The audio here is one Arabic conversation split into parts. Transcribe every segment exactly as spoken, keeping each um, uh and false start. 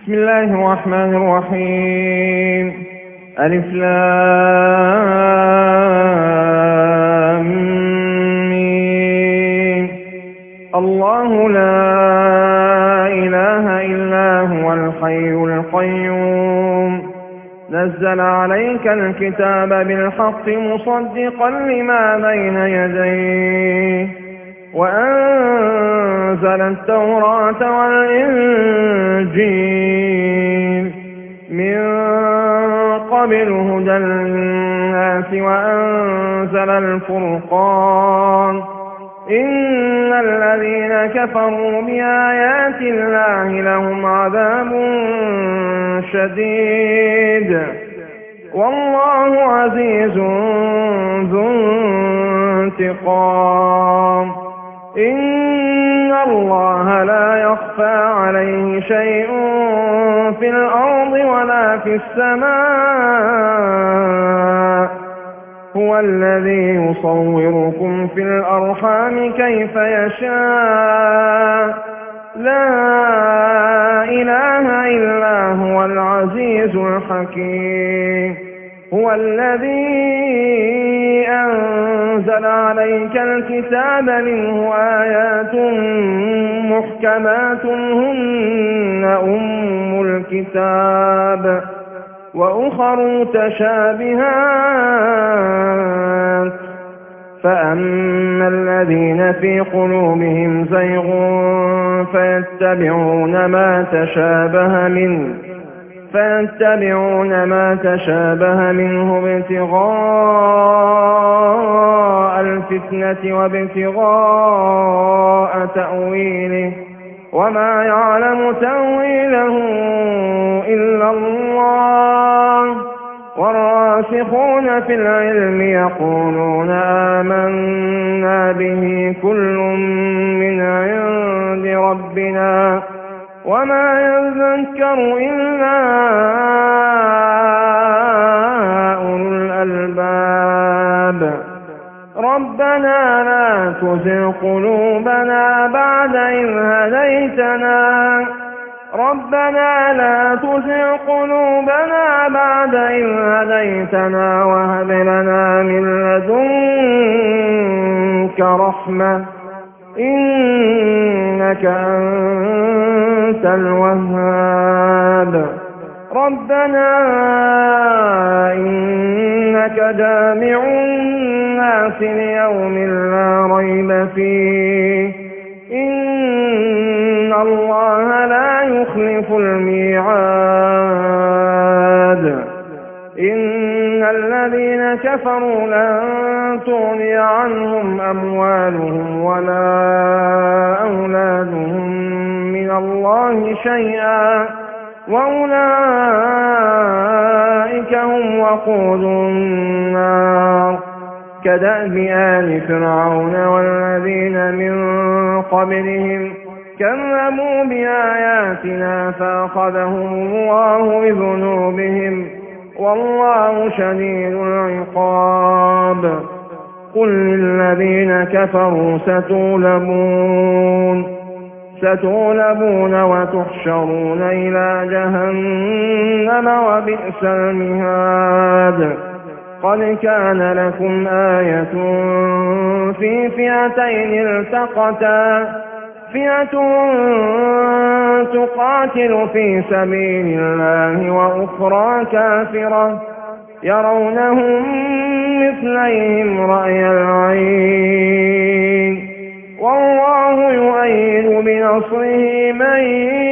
بسم الله الرحمن الرحيم. ألف لام ميم. الله لا إله إلا هو الحي القيوم نزل عليك الكتاب بالحق مصدقا لما بين يديه وأنزل التوراة والإنجيل من قبل هدى للناس وأنزل الفرقان إن الذين كفروا بآيات الله لهم عذاب شديد والله عزيز ذو انتقام. إن الله لا يخفى عليه شيء في الأرض ولا في السماء هو الذي يصوركم في الأرحام كيف يشاء لا إله إلا هو العزيز الحكيم. هو الذي أنزل عليك الكتاب منه آيات محكمات هن أم الكتاب وأخر متشابهات فأما الذين في قلوبهم زيغ فيتبعون ما تشابه منه فيتبعون ما تشابه منه ابتغاء الفتنة وابتغاء تأويله وما يعلم تأويله إلا الله والراسخون في العلم يقولون آمنا به كل من عند ربنا وما يذكر إلا أولو الألباب. ربنا لا تزغ قلوبنا بعد إذ هديتنا ربنا لا تزغ قلوبنا بعد إذ هديتنا وهب لنا من لدنك رحمة إنك أنت الوهاب. ربنا إنك جامع الناس ليوم لا ريب فيه إن الله لا يخلف الميعاد. إن الذين كفروا لن تغني عنهم أموالهم ولا أولادهم من الله شيئا وأولئك هم وقود النار كدأب آل فرعون والذين من قبلهم كذبوا بآياتنا فأخذهم الله بذنوبهم والله شديد العقاب. قل للذين كفروا ستغلبون ستغلبون وتحشرون إلى جهنم وبئس المهاد. قد كان لكم آية في فئتين التقتا فئة تقاتل في سبيل الله وأخرى كافرة يرونهم مثليهم رأي العين والله يؤيد بنصره من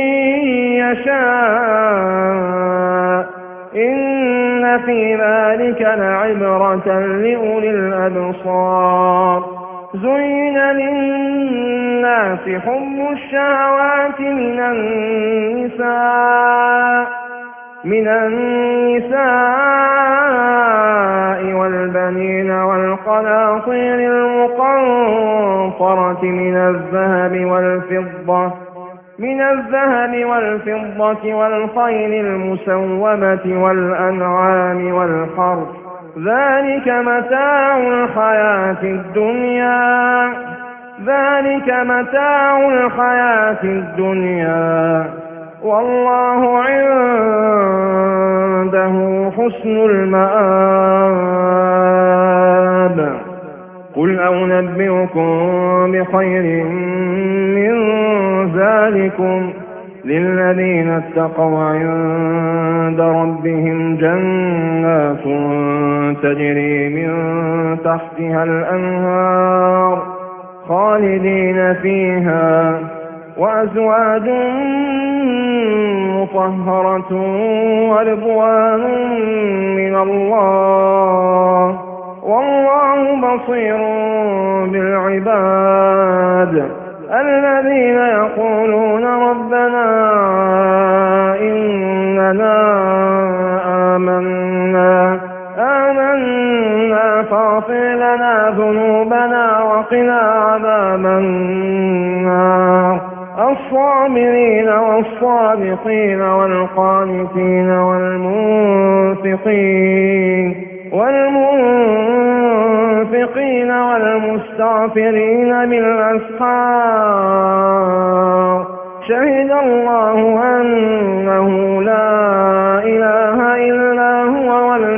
يشاء إن في ذلك لعبرة لأولي الأبصار. زين للناس حب الشهوات من النساء من النساء والبنين والقناطير المقنطرة من الذهب والفضة من الذهب والفضة والخيل المسومة والأنعام والحرث ذلك متاع الحياة الدنيا ذلك متاع الحياة الدنيا والله عنده حسن المآب. قل أنبئكم بخير من ذلكم للذين اتقوا عند ربهم جنات تجري من تحتها الأنهار خالدين فيها وأزواج مطهرة ورضوان من الله والله بصير بالعباد. الذين يقولون ربنا إننا آمنا آمنا فاغفر لنا ذنوبنا وقنا عذاب النار. الصابرين والصادقين والقانتين والمنفقين والمنفقين والمستغفرين بالأسحار. شهد الله أنه لا إله إلا هو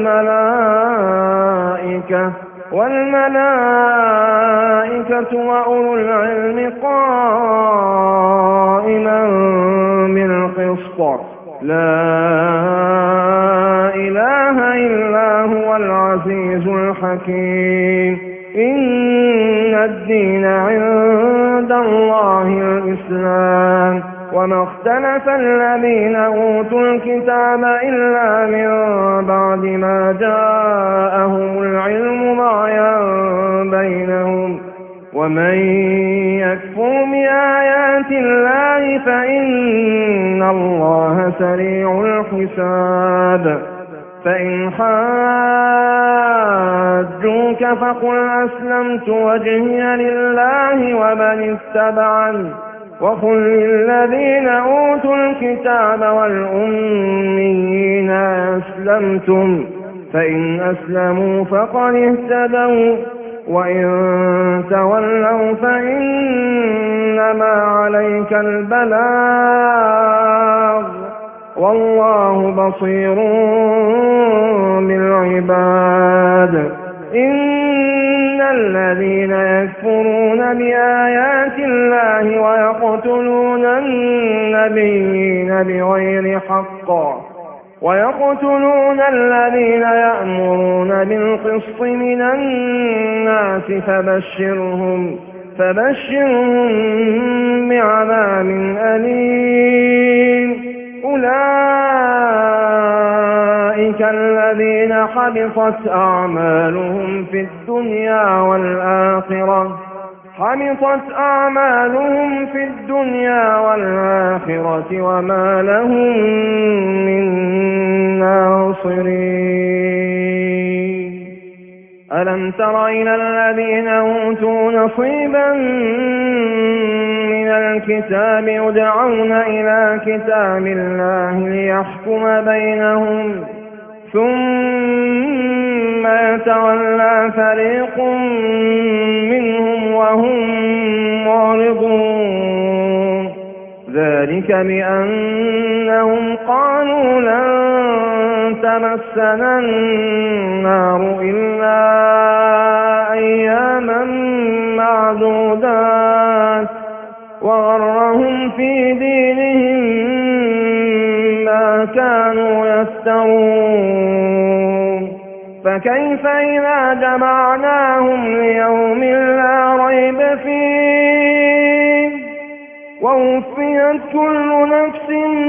والملائكة والملائكة وأولو العلم قائما بالقسط. لا إله إلا هو العزيز الحكيم. إن الدين عند الله الإسلام وما اختلف الذين أوتوا الكتاب إلا من بعد ما جاءهم العلم بغيا بينهم. ومن يكفر بآيات الله فإن الله سريع الحساب. فإن حاجوك فقل أسلمت وجهي لله ومن اتبعني وقل للذين أوتوا الكتاب والأميين أسلمتم فإن أسلموا فقد اهتدوا وإن تولوا فإنما عليك البلاغ والله بصير بالعباد. إن الذين يكفرون بآيات الله ويقتلون النبيين بغير حق ويقتلون الذين يأمرون بالقسط من الناس فبشرهم فبشرهم بعذاب أليم. أولئك الذين حبطت أعمالهم في الدنيا والآخرة حبطت أعمالهم في الدنيا والآخرة وما لهم من ناصرين. ألم تر إلى الذين أوتوا نصيبا من الكتاب يدعون إلى كتاب الله ليحكم بينهم ثم يتولى فريق منهم وهم معرضون. ذلك بأنهم قالوا لن تمسنا النار إلا أياما معدودات وغرهم في دينهم ما كانوا يفترون. فكيف إذا جمعناهم ليوم لا ريب فيه ووفيت كل نفس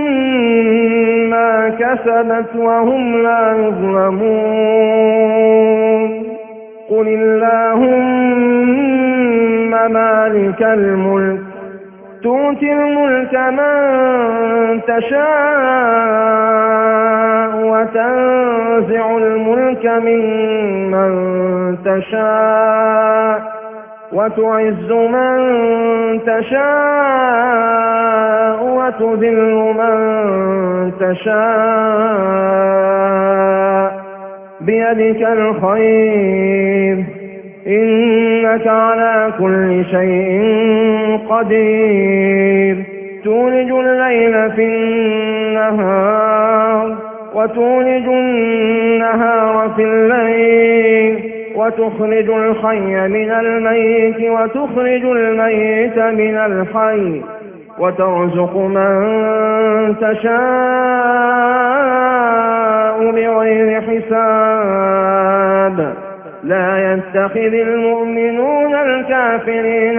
ما كسبت وهم لا يظلمون. قل اللهم مالك الملك تؤتي الملك من تشاء وتنزع الملك ممن تشاء وتعز من تشاء وتذل من تشاء بيدك الخير إنك على كل شيء قدير. تولج الليل في النهار وتولج النهار في الليل وتخرج الحي من الميت وتخرج الميت من الحي وترزق من تشاء بغير حساب. لا يتخذ المؤمنون الكافرين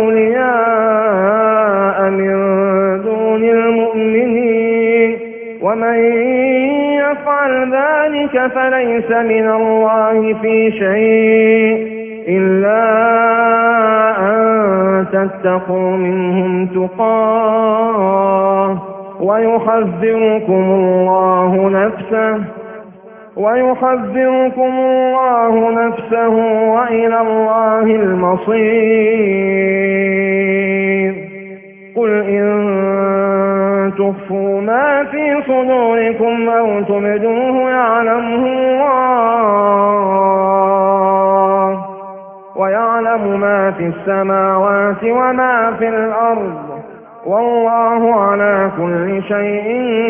أولياء من دون المؤمنين ومن يفعل ذلك فليس من الله في شيء إلا أن تتقوا منهم تقاه ويحذركم الله نفسه ويحذركم الله نفسه وإلى الله المصير. قل إن تخفوا ما في صدوركم أو تبدوه يعلمه الله ويعلم ما في السماوات وما في الأرض والله على كل شيء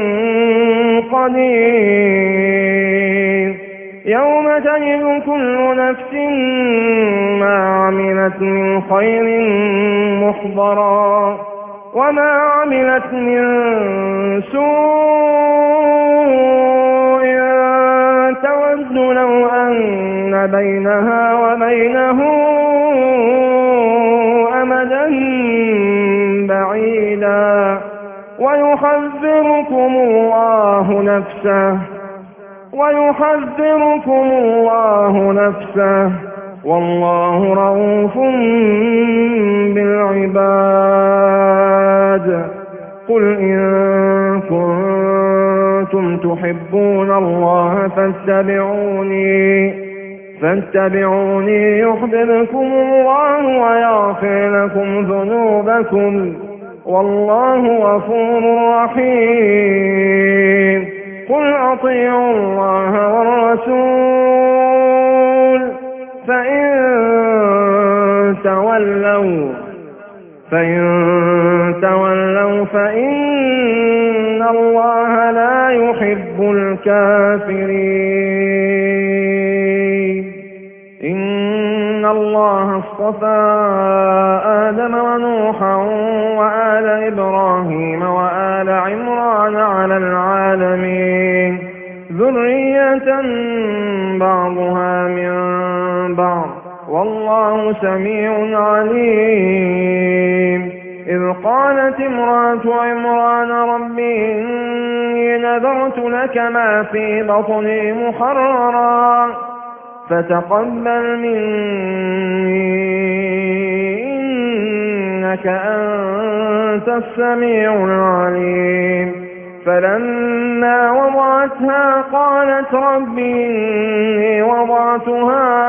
قدير. يوم تجد كل نفس ما عملت من خير محضرا وما عملت من سوء تود لو أن بينها وبينه أمدا بعيدا ويحذركم الله نفسه ويحذركم الله نفسه والله رؤوف بالعباد. قل إن كنتم تحبون الله فاتبعوني فاتبعوني يحببكم الله ويغفر لكم ذنوبكم والله غفور رحيم. قل أطيعوا الله والرسول فإن تولوا فإن تولوا فإن الله لا يحب الكافرين. إن الله اصطفى آدم ونوحا وآل إبراهيم وآل عمران على العالمين ذرية بعضها من بعض والله سميع عليم. إذ قالت امرأة عمران رب إني نذرت لك ما في بطني محررا فتقبل مني إنك أنت السميع العليم. فلما وضعتها قالت رب إني وضعتها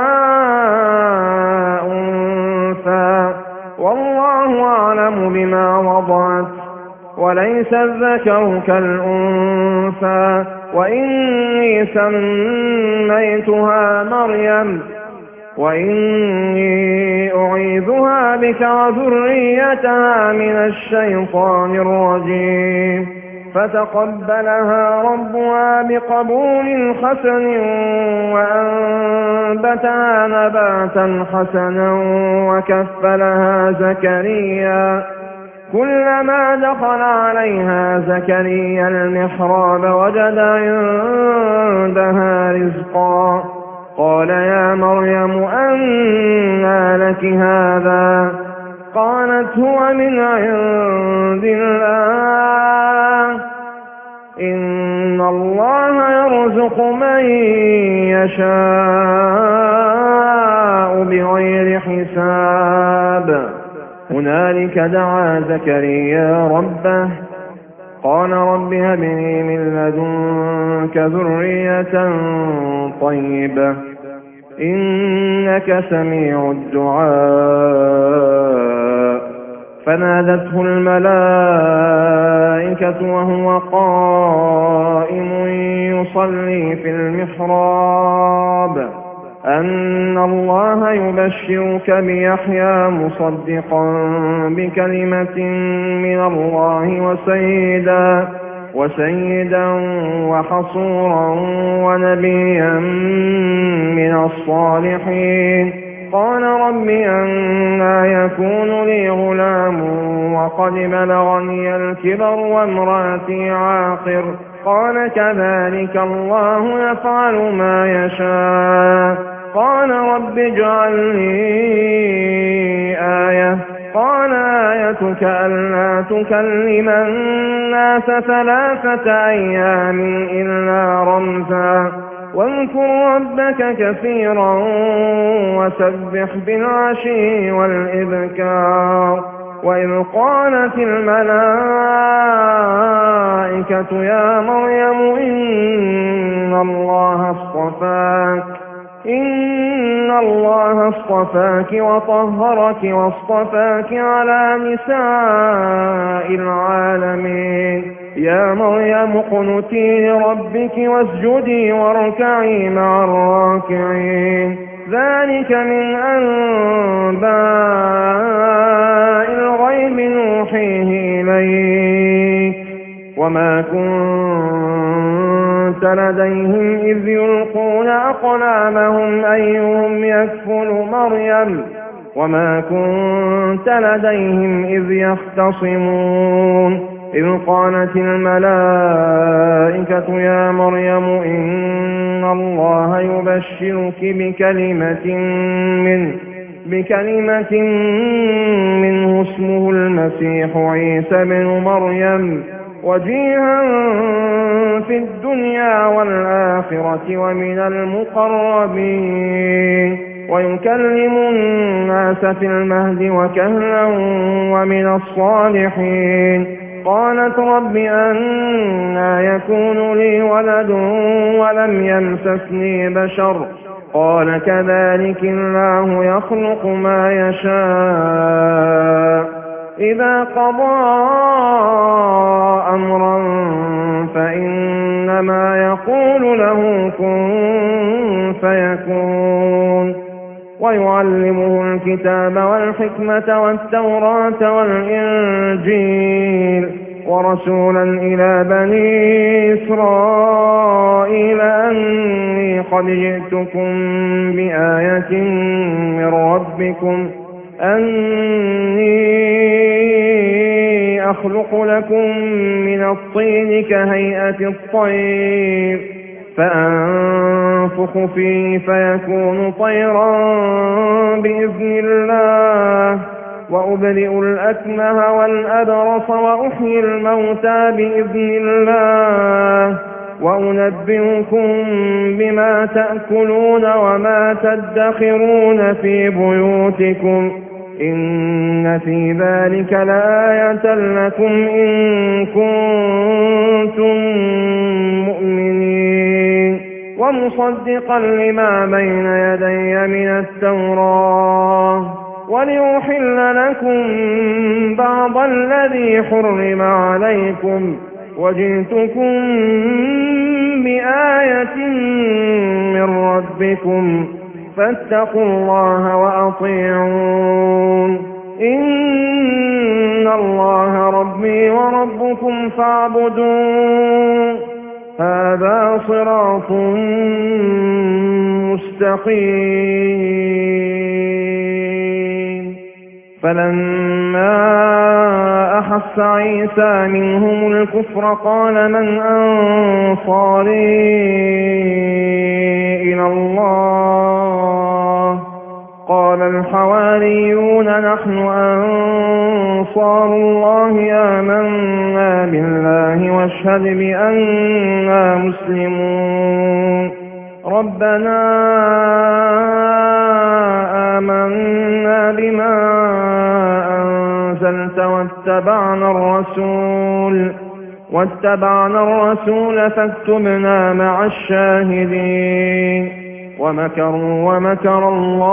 أنثى والله أعلم بما وضعت وليس الذكر كالأنثى وإني سميتها مريم وإني أعيذها بك وذريتها من الشيطان الرجيم. فتقبلها ربها بقبول حسن وأنبتها نباتا حسنا وكفلها زكريا. كلما دخل عليها زكريا المحراب وجد عندها رزقا قال يا مريم أنى لك هذا قالت هو من عند الله إن الله يرزق من يشاء بغير حساب. هنالك دعا زكريا ربه قال رب هب لي من لدنك ذرية طيبة إنك سميع الدعاء. فنادته الملائكة وهو قائم يصلي في المحراب أن الله يبشرك بيحيى مصدقا بكلمة من الله وسيدا وسيدا وحصورا ونبيا من الصالحين. قال رب أنى يكون لي غلام وقد بلغني الكبر وامرأتي عاقر. قال كذلك الله يفعل ما يشاء. قال رب اجعل لي آية. قال آيتك ألا تكلم الناس ثلاثة أيام إلا رمزا واذكر ربك كثيرا وسبح بالعشي والإبكار. وإذ قالت الملائكة يا مريم إن الله اصطفاك إن الله اصطفاك وطهرك واصطفاك على نساء العالمين. يا مريم اقنتي لربك واسجدي واركعي مع الراكعين. ذلك من أنباء الغيب نوحيه إليك وما كنت لديهم إذ يلقون أقلامهم أيهم يكفل مريم وما كنت لديهم إذ يختصمون. إذ قالت الملائكة يا مريم إن الله يبشرك بكلمة منه بكلمة منه اسمه المسيح عيسى بن مريم وجيها في الدنيا والآخرة ومن المقربين ويكلم الناس في المهد وكهلا ومن الصالحين. قالت رب أنى يكون لي ولد ولم يمسسني بشر. قال كذلك الله يخلق ما يشاء. إذا قضى أمرا فإنما يقول له كن فيكون. ويعلمه الكتاب والحكمة والتوراة والإنجيل ورسولا إلى بني إسرائيل أني قد جئتكم بآية من ربكم أني أخلق لكم من الطين كهيئة الطير فأنفخ فيه فيكون طيرا بإذن الله وأبرئ الأكمه والأبرص وأحيي الموتى بإذن الله وأنبئكم بما تأكلون وما تدخرون في بيوتكم إن في ذلك لآية لكم إن كنتم مؤمنين. ومصدقا لما بين يدي من التوراة ولأحل لكم بعض الذي حرم عليكم وجئتكم بآية من ربكم فاتقوا الله وأطيعون. إن الله ربي وربكم فاعبدون هذا صراط مستقيم. فلما أحس عيسى منهم الكفر قال من أنصاري إلى الله قال الحواريون نحن أنصار الله آمنا بالله واشهد بأننا مسلمون. ربنا آمنا بما أنزلت واتبعنا الرسول واتبعنا الرسول فاكتبنا مع الشاهدين. ومكروا ومكر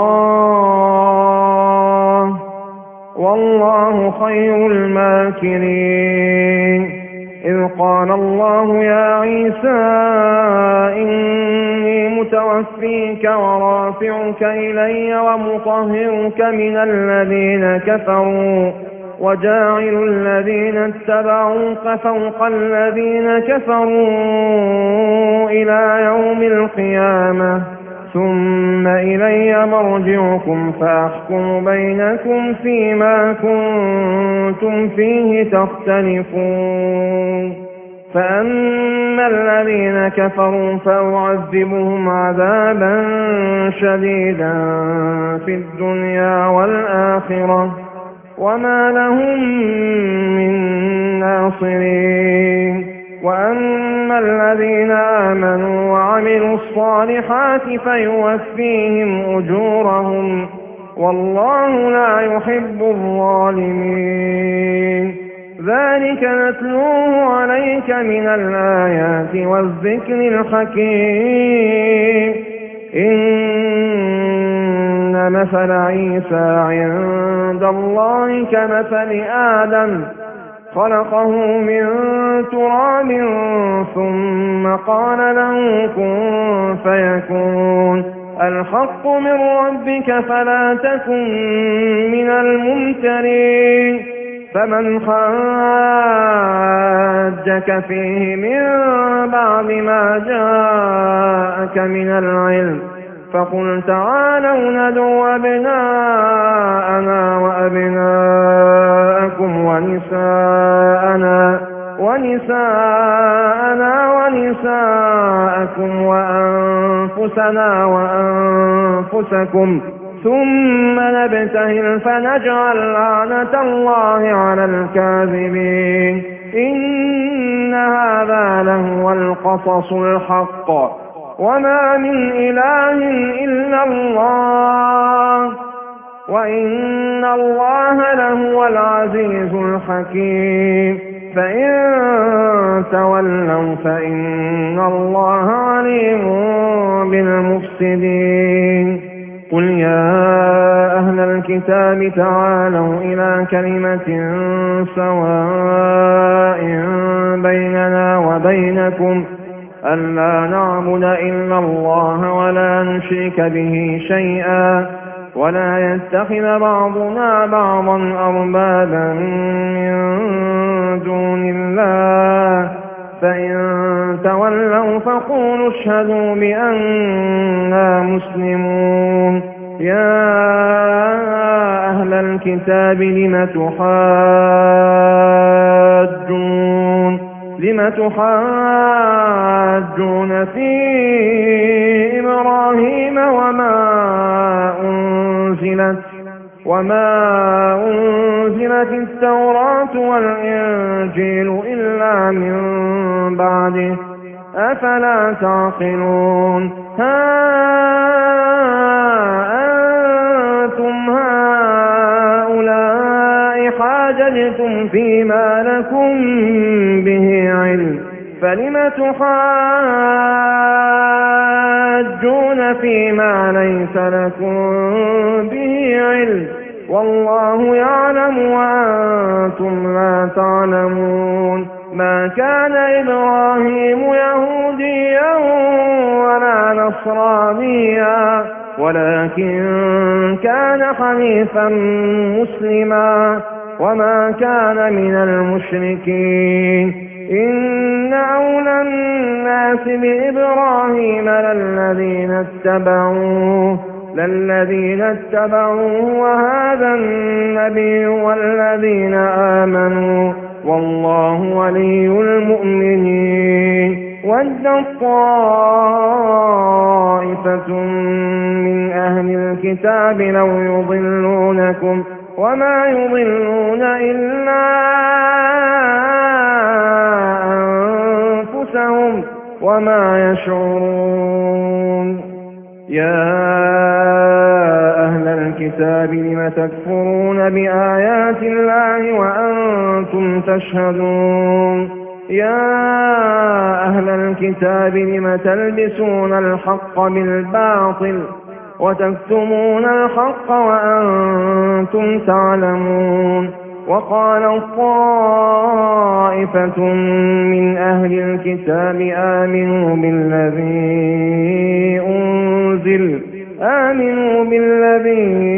الله والله خير الماكرين. إذ قال الله يا عيسى إني متوفيك ورافعك إلي ومطهرك من الذين كفروا وجاعل الذين اتبعوك فوق الذين كفروا إلى يوم القيامة ثم إلي مرجعكم فأحكم بينكم فيما كنتم فيه تختلفون فأما الذين كفروا فأعذبهم عذابا شديدا في الدنيا والآخرة وما لهم من ناصرين وأما الذين آمنوا وعملوا الصالحات فيوفيهم أجورهم والله لا يحب الظالمين ذلك نتلوه عليك من الآيات والذكر الحكيم إن مثل عيسى عند الله كمثل آدم خلقه من تراب ثم قال له كن فيكون الحق من ربك فلا تكن من الممترين فمن حاجك فيه من بعد ما جاءك من العلم فقل تعالوا ندعو أبناءنا وأبناءكم ونساءنا ونساءنا ونساءكم وأنفسنا وأنفسكم ثم نبتهل فنجعل لعنة الله على الكاذبين إن هذا لهو القصص الحق وما من إله إلا الله وإن الله لهو العزيز الحكيم فإن تولوا فإن الله عليم بالمفسدين قل يا أهل الكتاب تعالوا إلى كلمة سواء بيننا وبينكم ألا نعبد إلا الله ولا نشرك به شيئا ولا يتخذ بعضنا بعضا أربابا من دون الله فإن تولوا فقولوا اشهدوا بأننا مسلمون يا أهل الكتاب لم تحاجون لم تحاجون في إبراهيم وما أنزلت وما أنزلت التوراة والإنجيل إلا من بعده أفلا تعقلون ها أنتم هؤلاء حاججتم فيما لكم به علم فلم تحاجون فيما ليس لكم به علم والله يعلم وأنتم لا تعلمون ما كان إبراهيم يهوديا ولا نصرانيا ولكن كان حنيفا مسلما وما كان من المشركين إن أولى الناس بإبراهيم للذين اتبعوه للذين اتبعوه وهذا النبي والذين آمنوا والله ولي المؤمنين ود طائفة من أهل الكتاب لو يضلونكم وما يضلون إلا أنفسهم وما يشعرون يا أهل الكتاب لم تكفرون بآيات الله وأنتم تشهدون يا أهل الكتاب لم تلبسون الحق بالباطل وتكتمون الحق وأنتم تعلمون وقال طائفة من أهل الكتاب آمنوا بالذي أنزل آمنوا بالذي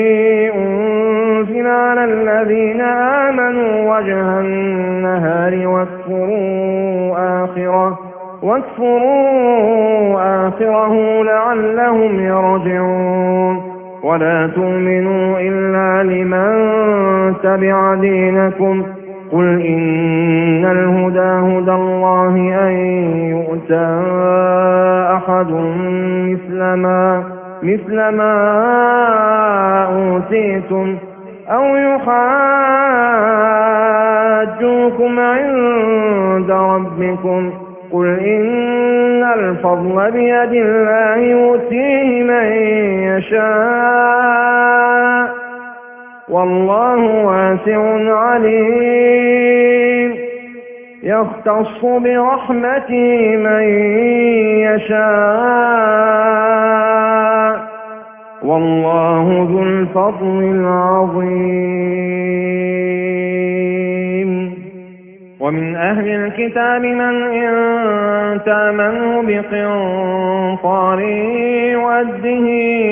أنزل على الذين آمنوا وجه النهار واكفروا آخره واكفروا آخره لعلهم يرجعون ولا تؤمنوا إلا لمن تبع دينكم قل إن الهدى هدى الله أن يؤتى أحد مثل ما مثل ما أوتيتم أو يحاجوكم عند ربكم قل إن الفضل بيد الله يؤتيه من يشاء والله واسع عليم يختص برحمته من يشاء والله ذو الفضل العظيم ومن أهل الكتاب من إن تأمنه بقنطار يؤده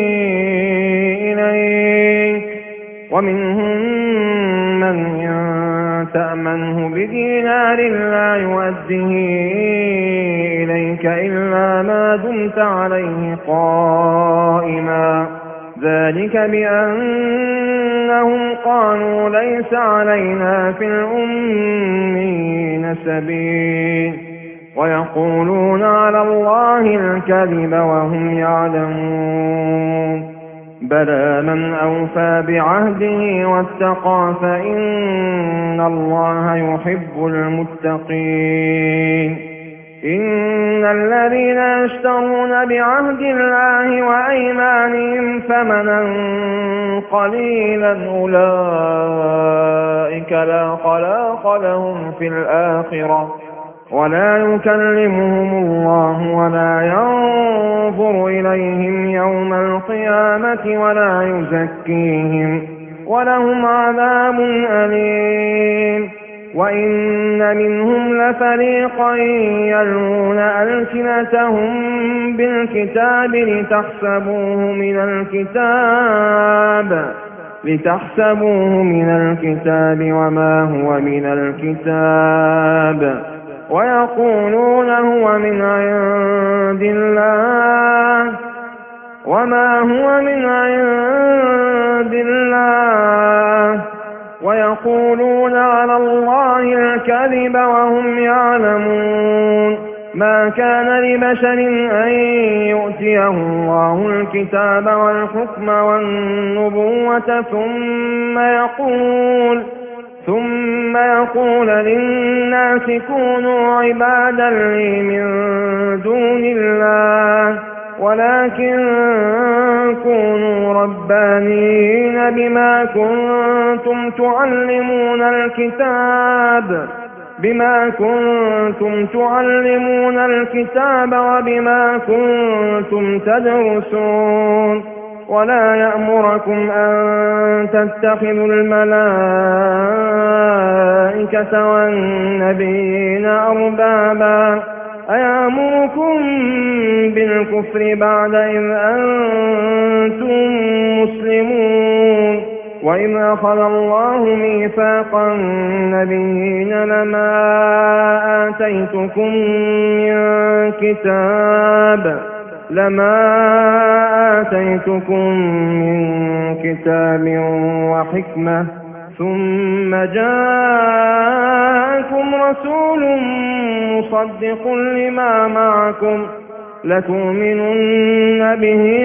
إليك ومنهم من إن تأمنه بدينار لا يؤده إليك إلا ما دمت عليه قائما ذلك بأنهم قالوا ليس علينا في الأمين سبيل ويقولون على الله الكذب وهم يعلمون بلى من أوفى بعهده واتقى فإن الله يحب المتقين إن الذين يشترون بعهد الله وأيمانهم ثمنا قليلا أولئك لا خلاق لهم في الآخرة ولا يكلمهم الله ولا ينظر إليهم يوم القيامة ولا يزكيهم ولهم عذاب أليم وإن منهم لفريقا يلوون ألسنتهم بالكتاب لتحسبوه من الكتاب لتحسبوه من الكتاب وما هو من الكتاب ويقولون هو من عند الله وما هو من عند الله ويقولون على الله الكذب وهم يعلمون ما كان لبشر أن يؤتيه الله الكتاب والحكم والنبوة ثم يقول ثم يقول للناس كونوا عبادا لي من دون الله ولكن كونوا ربانيين بما كنتم تعلمون الكتاب بما كنتم تعلمون الكتاب وبما كنتم تدرسون ولا يأمركم أن تتخذوا الملائكة والنبيين أربابا أيأمركم بالكفر بعد إذ أنتم مسلمون وإذ أخذ الله ميثاق النبيين لما آتيتكم من كتاب لما آتيتكم من كتاب وحكمة ثم جاءكم رسول مصدق لما معكم لتؤمنن به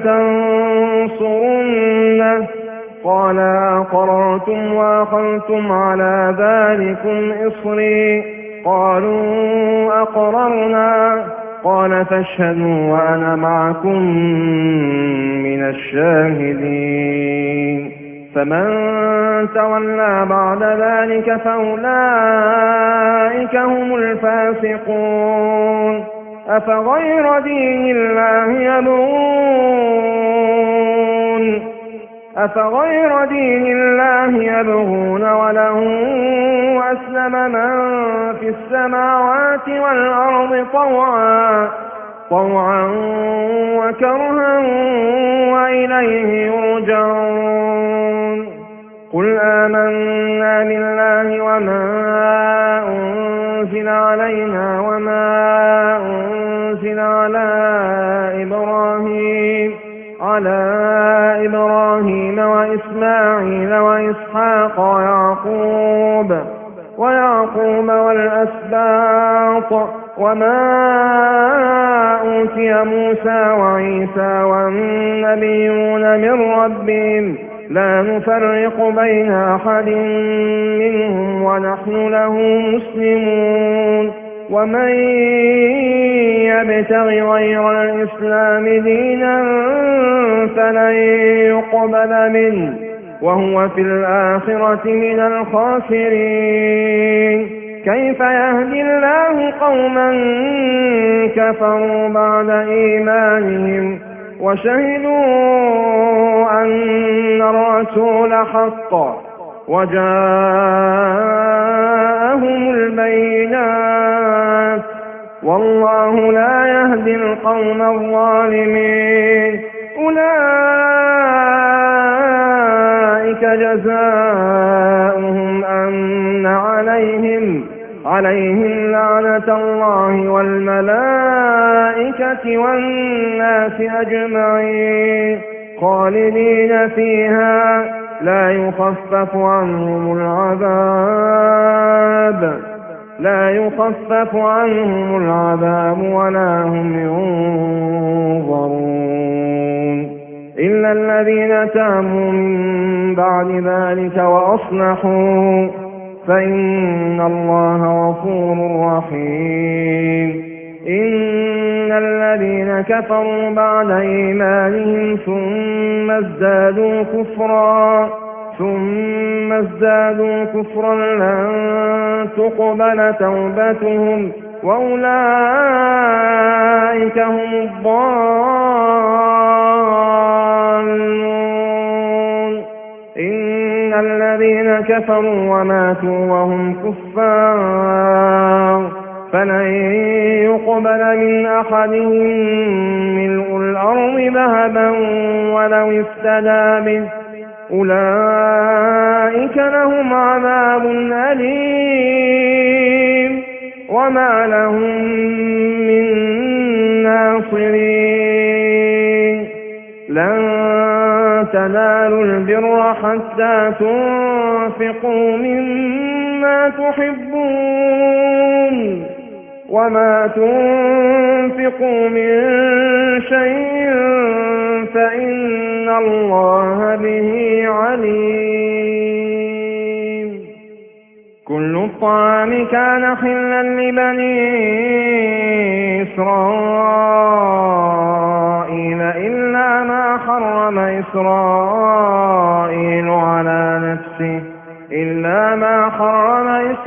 ولتنصرنه قال أقررتم وأخذتم على ذلكم إصري قالوا أقررنا قال فاشهدوا وأنا معكم من الشاهدين فمن تولى بعد ذلك فأولئك هم الفاسقون أفغير دين الله يبغون أفغير دين الله يبغون وله أسلم من في السماوات والأرض طوعا طوعا وكرها وإليه يرجعون قل آمنا بالله وما أنزل علينا وما أنزل على إبراهيم على إبراهيم وإسماعيل وإسحاق ويعقوب ويعقوب والأسباط وما أوتي موسى وعيسى والنبيون من ربهم لا نفرق بين أحد منهم ونحن له مسلمون ومن يبتغ غير الإسلام دينا فلن يقبل منه وهو في الآخرة من الخاسرين كيف يهدي الله قوما كفروا بعد إيمانهم وشهدوا أن الرسول حق وجاءهم البينات والله لا يهدي القوم الظالمين أولئك جزاؤهم أن عليهم عليهم لعنة الله والملائكة والناس أجمعين خالدين فيها لا يخفف عنهم العذاب لا يخفف عنهم العذاب ولا هم ينظرون إلا الذين تابوا من بعد ذلك وأصلحوا فإن الله غفور رحيم إن الذين كفروا بعد إيمانهم ثم ازدادوا كفرا ثم ازدادوا كفرا لن تقبل توبتهم وأولئك هم الضالون إن الذين كفروا وماتوا وهم كفار فلن يقبل من أحدهم ملء الأرض ذهبا ولو افتدى به أولئك لهم عذاب أليم وما لهم من ناصرين لن تنالوا البر حتى تنفقوا مما تحبون وما تنفقوا من شيء فإن الله به عليم كل الطعام كان حلا لبني إسرائيل إلا ما حرم إسرائيل على نفسه إلا ما حرم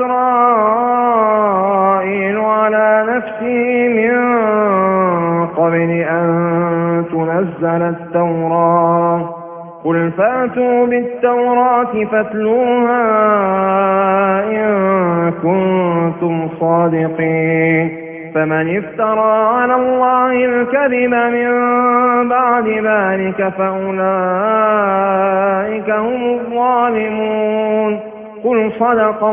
إسرائيل على نفسه من قبل أن تنزل التوراة قل فأتوا بالتوراة فاتلوها إن كنتم صادقين فمن افترى على الله الكذب من بعد ذلك فأولئك هم الظالمون قل صدق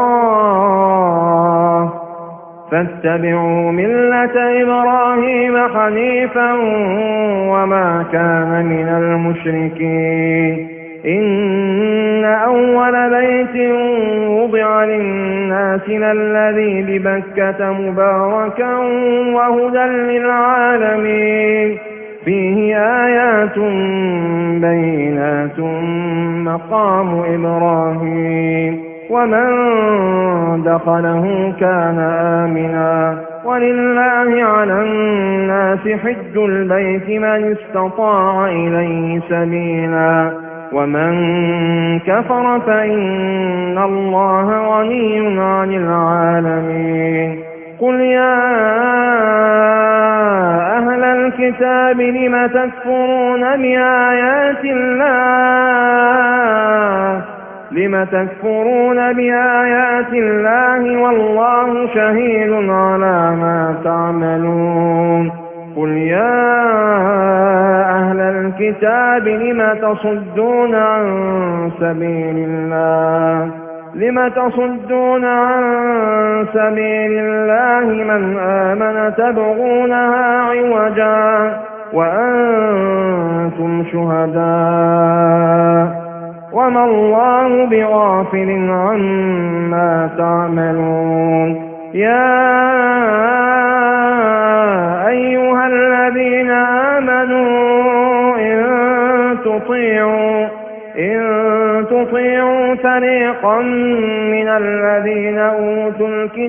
الله فاتبعوا ملة إبراهيم حنيفا وما كان من المشركين إن أول بيت وضع للناس للذي ببكة مباركا وهدى للعالمين فيه آيات بينات مقام إبراهيم ومن دخله كان آمنا ولله على الناس حج البيت من استطاع إليه سبيلا ومن كفر فإن الله غني عن العالمين قل يا أهل الكتاب الكتاب لم تكفرون بآيات الله لم تكفرون بآيات الله والله شهيد على ما تعملون قل يا أهل الكتاب لم تصدون عن سبيل الله لم تصدون عن سبيل الله من آمن تبغونها عوجا وأنتم شهداء وما الله بغافل عما تعملون يا أيها الذين آمنوا إن تطيعوا إن تطيعوا فريقا من الذين أوتوا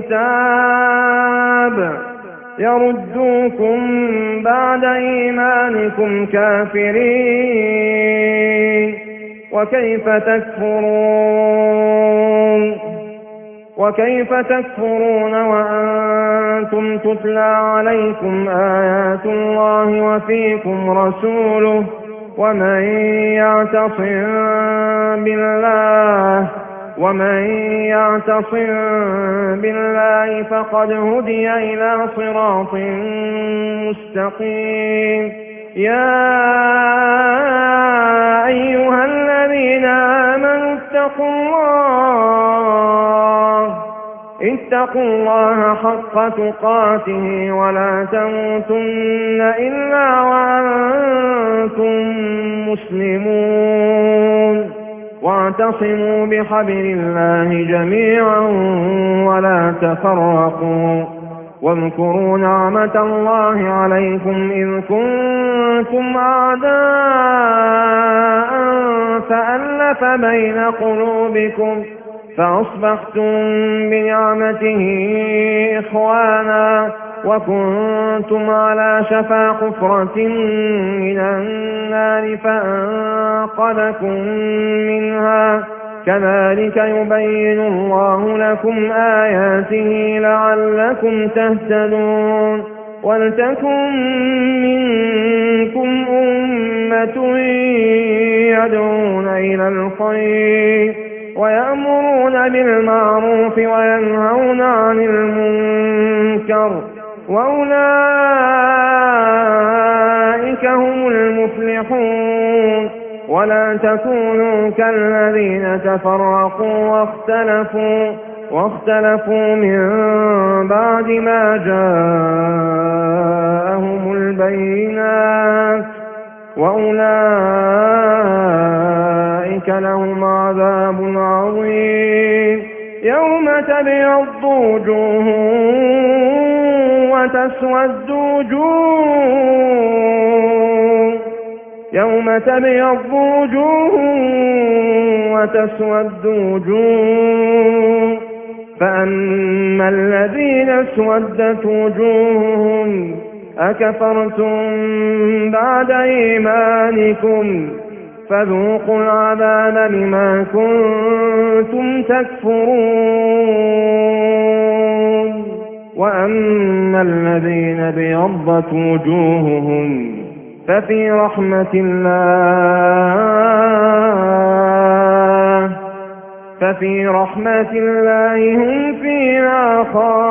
الكتاب يردوكم بعد إيمانكم كافرين وكيف تكفرون وكيف تكفرون وأنتم تتلى عليكم آيات الله وفيكم رسوله ومن يعتصم بالله ومن يعتصم بالله فقد هدي إلى صراط مستقيم يا أيها الذين آمنوا اتقوا الله اتقوا الله حق تقاته ولا تموتن إلا وأنتم مسلمون واعتصموا بحبل الله جميعا ولا تفرقوا واذكروا نعمة الله عليكم إذ كنتم أعداء فألف بين قلوبكم فأصبحتم بنعمته إخوانا وكنتم على شفا حفرة من النار فأنقذكم منها كذلك يبين الله لكم آياته لعلكم تهتدون ولتكن منكم أمة يدعون إلى الخير ويأمرون بالمعروف وينهون عن المنكر وأولئك هم المفلحون ولا تكونوا كالذين تفرقوا واختلفوا واختلفوا من بعد ما جاءهم البينات وأولئك لهم عذاب عظيم يوم تبيض وجوه وتسود وجوه يوم تبيض وجوه وتسود وجوه فأما الذين اسودت وجوههم أكفرتم بعد إيمانكم فذوقوا العذاب بما كنتم تكفرون وأما الذين بيضت وجوههم ففي رحمة الله ففي رحمة الله هم فيها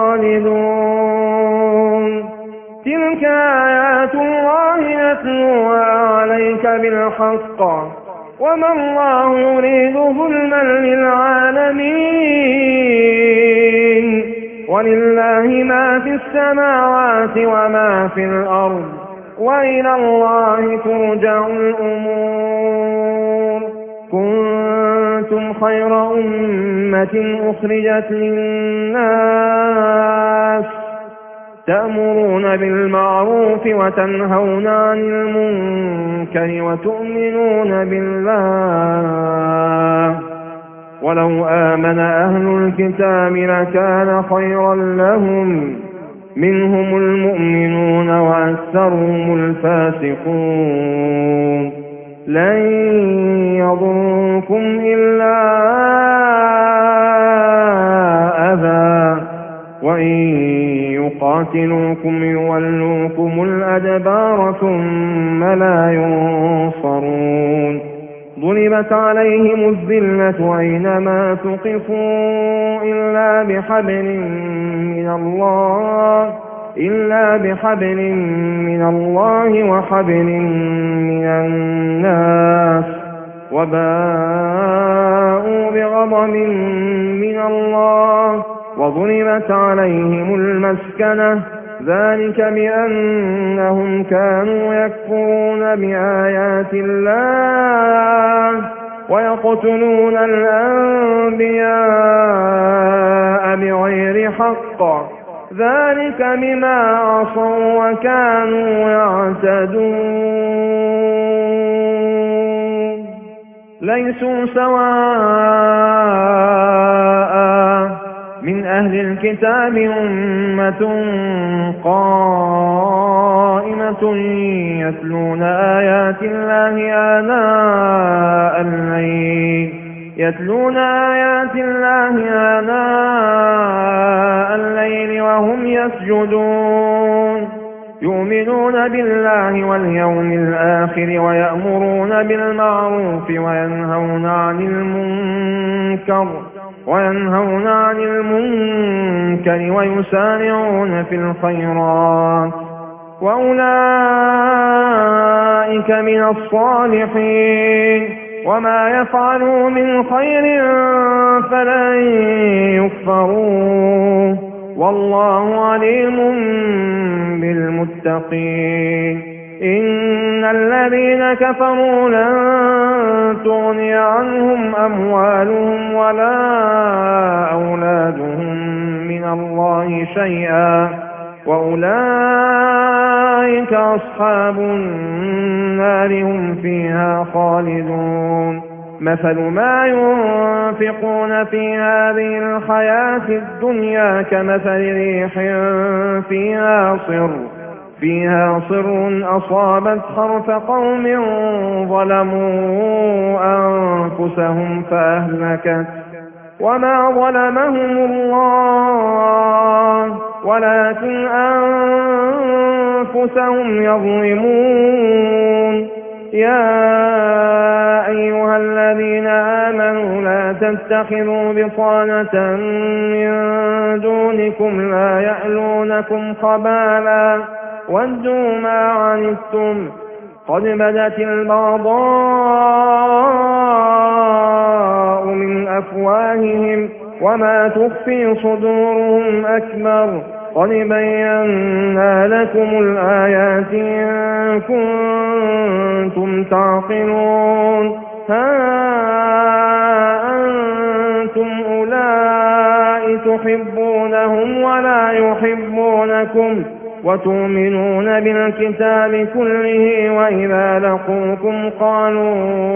خالدون تلك آيات الله نتلوها عليك بالحق وما الله يريد ظلما للعالمين ولله ما في السماوات وما في الأرض وإلى الله ترجع الأمور كنتم خير أمة أخرجت للناس تأمرون بالمعروف وتنهون عن المنكر وتؤمنون بالله ولو آمن أهل الكتاب لكان خيرا لهم منهم المؤمنون وأكثرهم الفاسقون لن يضركم إلا أذى وإن قاتلوكم يولوكم الأدبار ثم لا ينصرون ضربت عليهم الذلة أينما ثقفوا إلا بحبل من الله إلا بحبل من الله وحبل من الناس وباءوا بغضب من الله وضربت عليهم المسكنة ذلك بأنهم كانوا يكفرون بآيات الله ويقتلون الأنبياء بغير حق ذلك بما عصوا وكانوا يعتدون ليسوا سواء من أهل الكتاب أمة قائمة يتلون آيات الله آناء الليل يتلون آيات الله آناء الليل وهم يسجدون يؤمنون بالله واليوم الآخر ويأمرون بالمعروف وينهون عن المنكر وينهون عن المنكر ويسارعون في الخيرات وأولئك من الصالحين وما يفعلوا من خير فلن يكفروه والله عليم بالمتقين إن الذين كفروا لن تغني عنهم أموالهم ولا أولادهم من الله شيئا وأولئك أصحاب النار هم فيها خالدون مثل ما ينفقون في هذه الحياة الدنيا كمثل ريح فيها صر فيها صر أصابت حرث قوم ظلموا أنفسهم فأهلكت وما ظلمهم الله ولكن أنفسهم يظلمون يا أيها الذين آمنوا لا تتخذوا بطانة من دونكم لا يألونكم خبالا ودوا ما عنتم قد بدت البغضاء من أفواههم وما تخفي صدورهم أكبر قد بينا لكم الآيات إن كنتم تعقلون ها أنتم أولئك تحبونهم ولا يحبونكم وتؤمنون بالكتاب كله وإذا لقوكم قالوا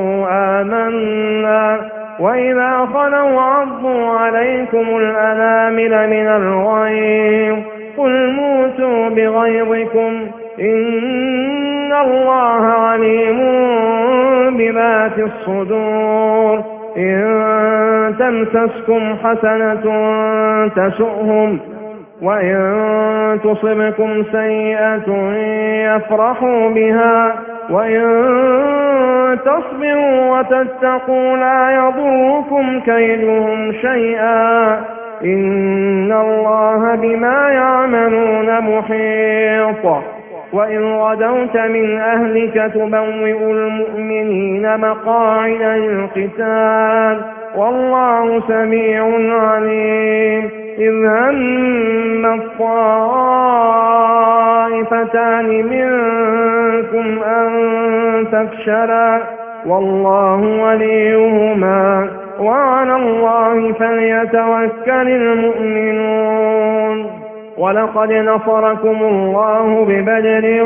آمنا وإذا خلوا عضوا عليكم الأنامل من الغيظ قل موتوا بغيظكم إن الله عليم بذات الصدور إن تمسسكم حسنة تسؤهم وإن تصبكم سيئة يفرحوا بها وإن تصبروا وتتقوا لا يضركم كيدهم شيئا إن الله بما يعملون محيط وإن غدوت من أهلك تبوئ المؤمنين مقاعد للقتال والله سميع عليم إذ هم الطائفتان منكم أن تفشلا والله وليهما وعلى الله فليتوكل المؤمنون ولقد نصركم الله ببدر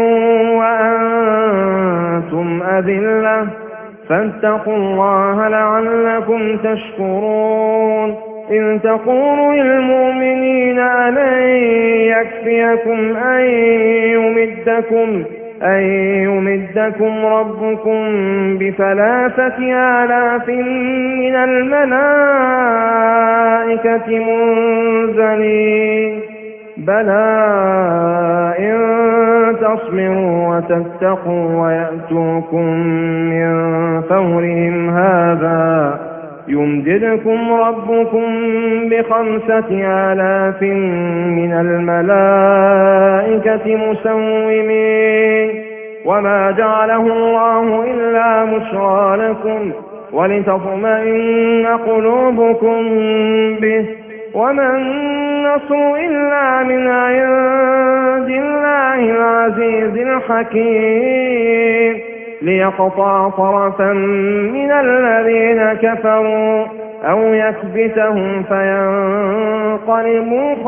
وأنتم أذلة فاتقوا الله لعلكم تشكرون إذ تقول للمؤمنين ألن يكفيكم أن يمدكم أن يمدكم ربكم بثلاثة آلاف من الملائكة منزلين بلى إن تصبروا وتتقوا ويأتوكم من فورهم هذا يمددكم ربكم بخمسة آلاف من الملائكة مسومين وما جعله الله إلا بشرى لكم ولتطمئن قلوبكم به وما النصر إلا من عند الله العزيز الحكيم ليقطع طرفا من الذين كفروا أو يكبتهم فينقلبوا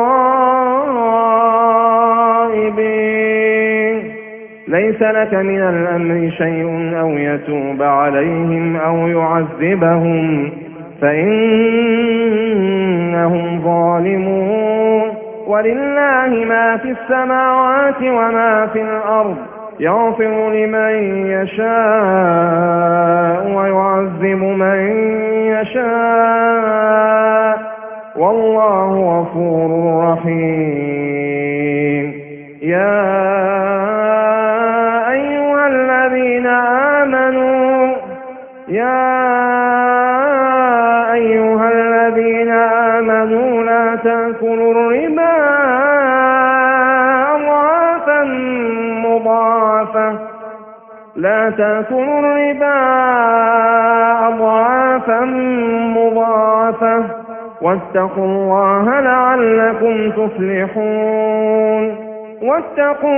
خائبين ليس لك من الأمر شيء أو يتوب عليهم أو يعذبهم فإنهم ظالمون ولله ما في السماوات وما في الأرض يغفر لمن يشاء ويعذب من يشاء والله غفور رحيم يا أيها الذين آمنوا يا أيها الذين آمنوا لا تأكلوا الربا أضعافا مضاعفة لا تأكلوا الربا أضعافا مضاعفة واتقوا الله لعلكم تفلحون واتقوا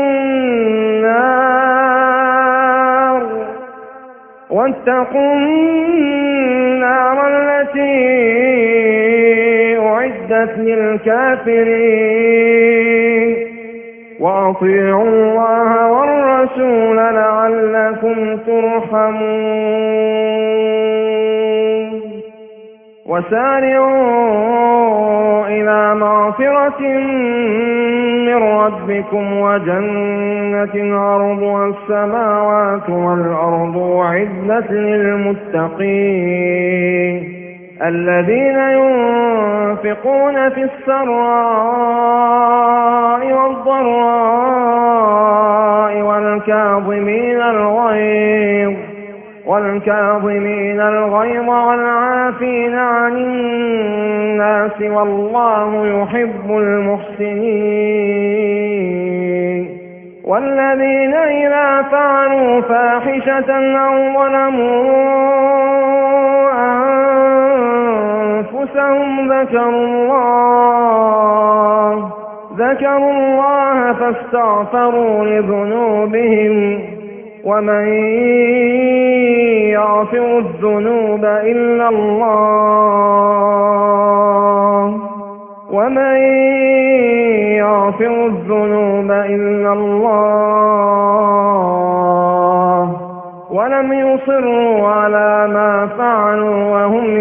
النار واتقوا النار التي أعدت للكافرين وأطيعوا الله والرسول لعلكم ترحمون وسارعوا إلى مغفرة من ربكم وجنة عرضها السماوات والأرض أعدت للمتقين الذين ينفقون في السراء والضراء والكاظمين الغيظ والكاظمين الغيظ والعافين عن الناس والله يحب المحسنين والذين إذا فعلوا فاحشة أو ظلموا أنفسهم ذكروا الله ذكروا الله فاستغفروا لذنوبهم ومن يغفر الذنوب إلا الله ومن يغفر الذنوب إلا الله ولم يصروا على ما فعلوا وهم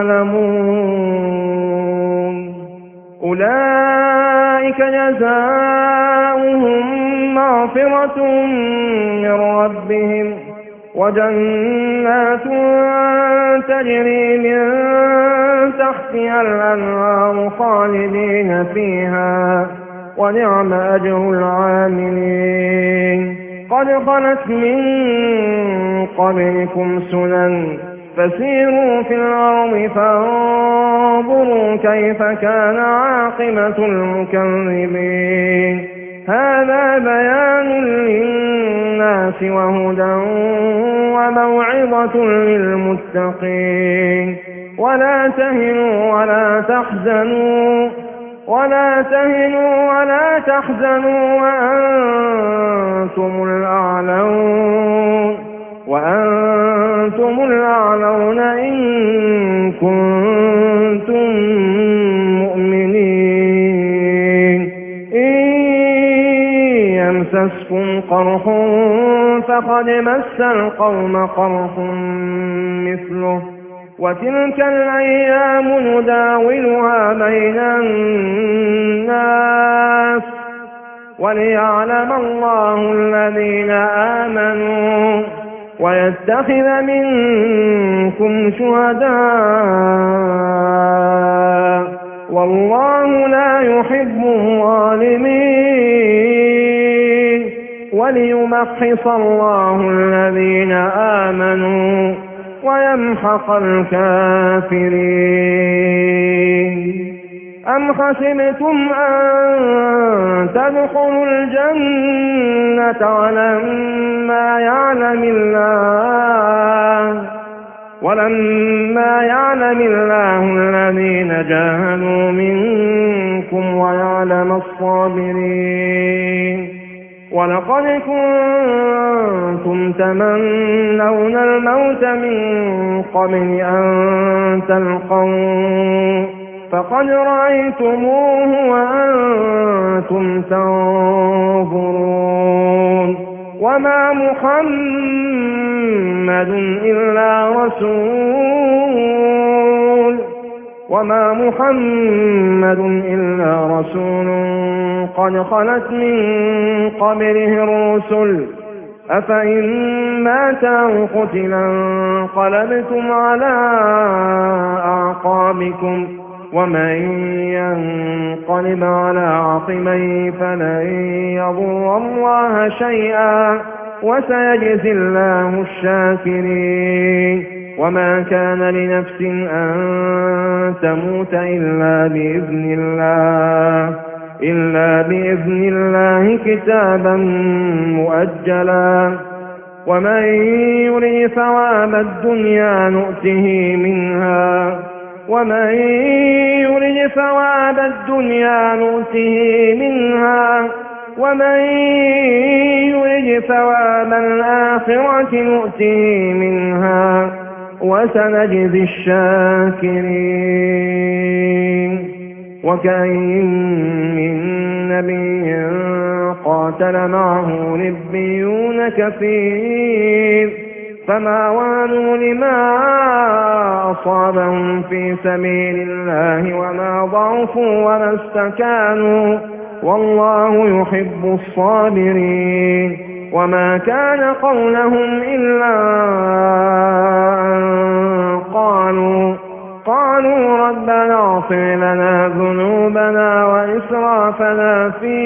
يعلمون أولئك جزاؤهم مغفرة من ربهم وجنات تجري من تحتها الأنهار خالدين فيها ونعم أجر العاملين قد خلت من قبلكم سنن فسيروا في الأرض فانظروا كيف كان عاقبة المكذبين هذا بيان للناس وهدى وموعظة للمتقين ولا تهنوا ولا تحزنوا ولا تهنوا ولا تحزنوا وأنتم الأعلون وأنتم الأعلون إن كنتم مؤمنين إن يمسسكم قرح فقد مس القوم قرح مثله وتلك الأيام نداولها بين الناس وليعلم الله الذين آمنوا ويتخذ منكم شهداء والله لا يحب الظالمين وليمحص الله الذين آمنوا ويمحق الكافرين. أم حسبتم أن تدخلوا الجنة ولما يعلم الله ولما يعلم الله الذين جاهدوا منكم ويعلم الصابرين. ولقد كنتم تمنون الموت من قبل أن تلقوه فقد رأيتموه وأنتم تنظرون. وما محمد إلا رسول وما محمد إلا رسول قد خلت من قبله الرسل أفإن مات أو قتل انقلبتم على أعقابكم ومن ينقلب على عقبيه فلن يضر الله شيئا وسيجزي الله الشاكرين. وما كان لنفس أن تموت إلا بإذن الله إلا بإذن الله كتابا مؤجلا. ومن يريد ثواب الدنيا نؤته منها ومن يريد ثواب الدنيا نؤته منها ومن يريد ثواب الآخرة نؤته منها وسنجزي الشاكرين. وكأين من نبي قاتل معه ربيون كثير فما وهنوا لما أصابهم في سبيل الله وما ضعفوا وما استكانوا والله يحب الصابرين. وما كان قولهم إلا أن قالوا قالوا ربنا اغفر لنا ذنوبنا وإسرافنا في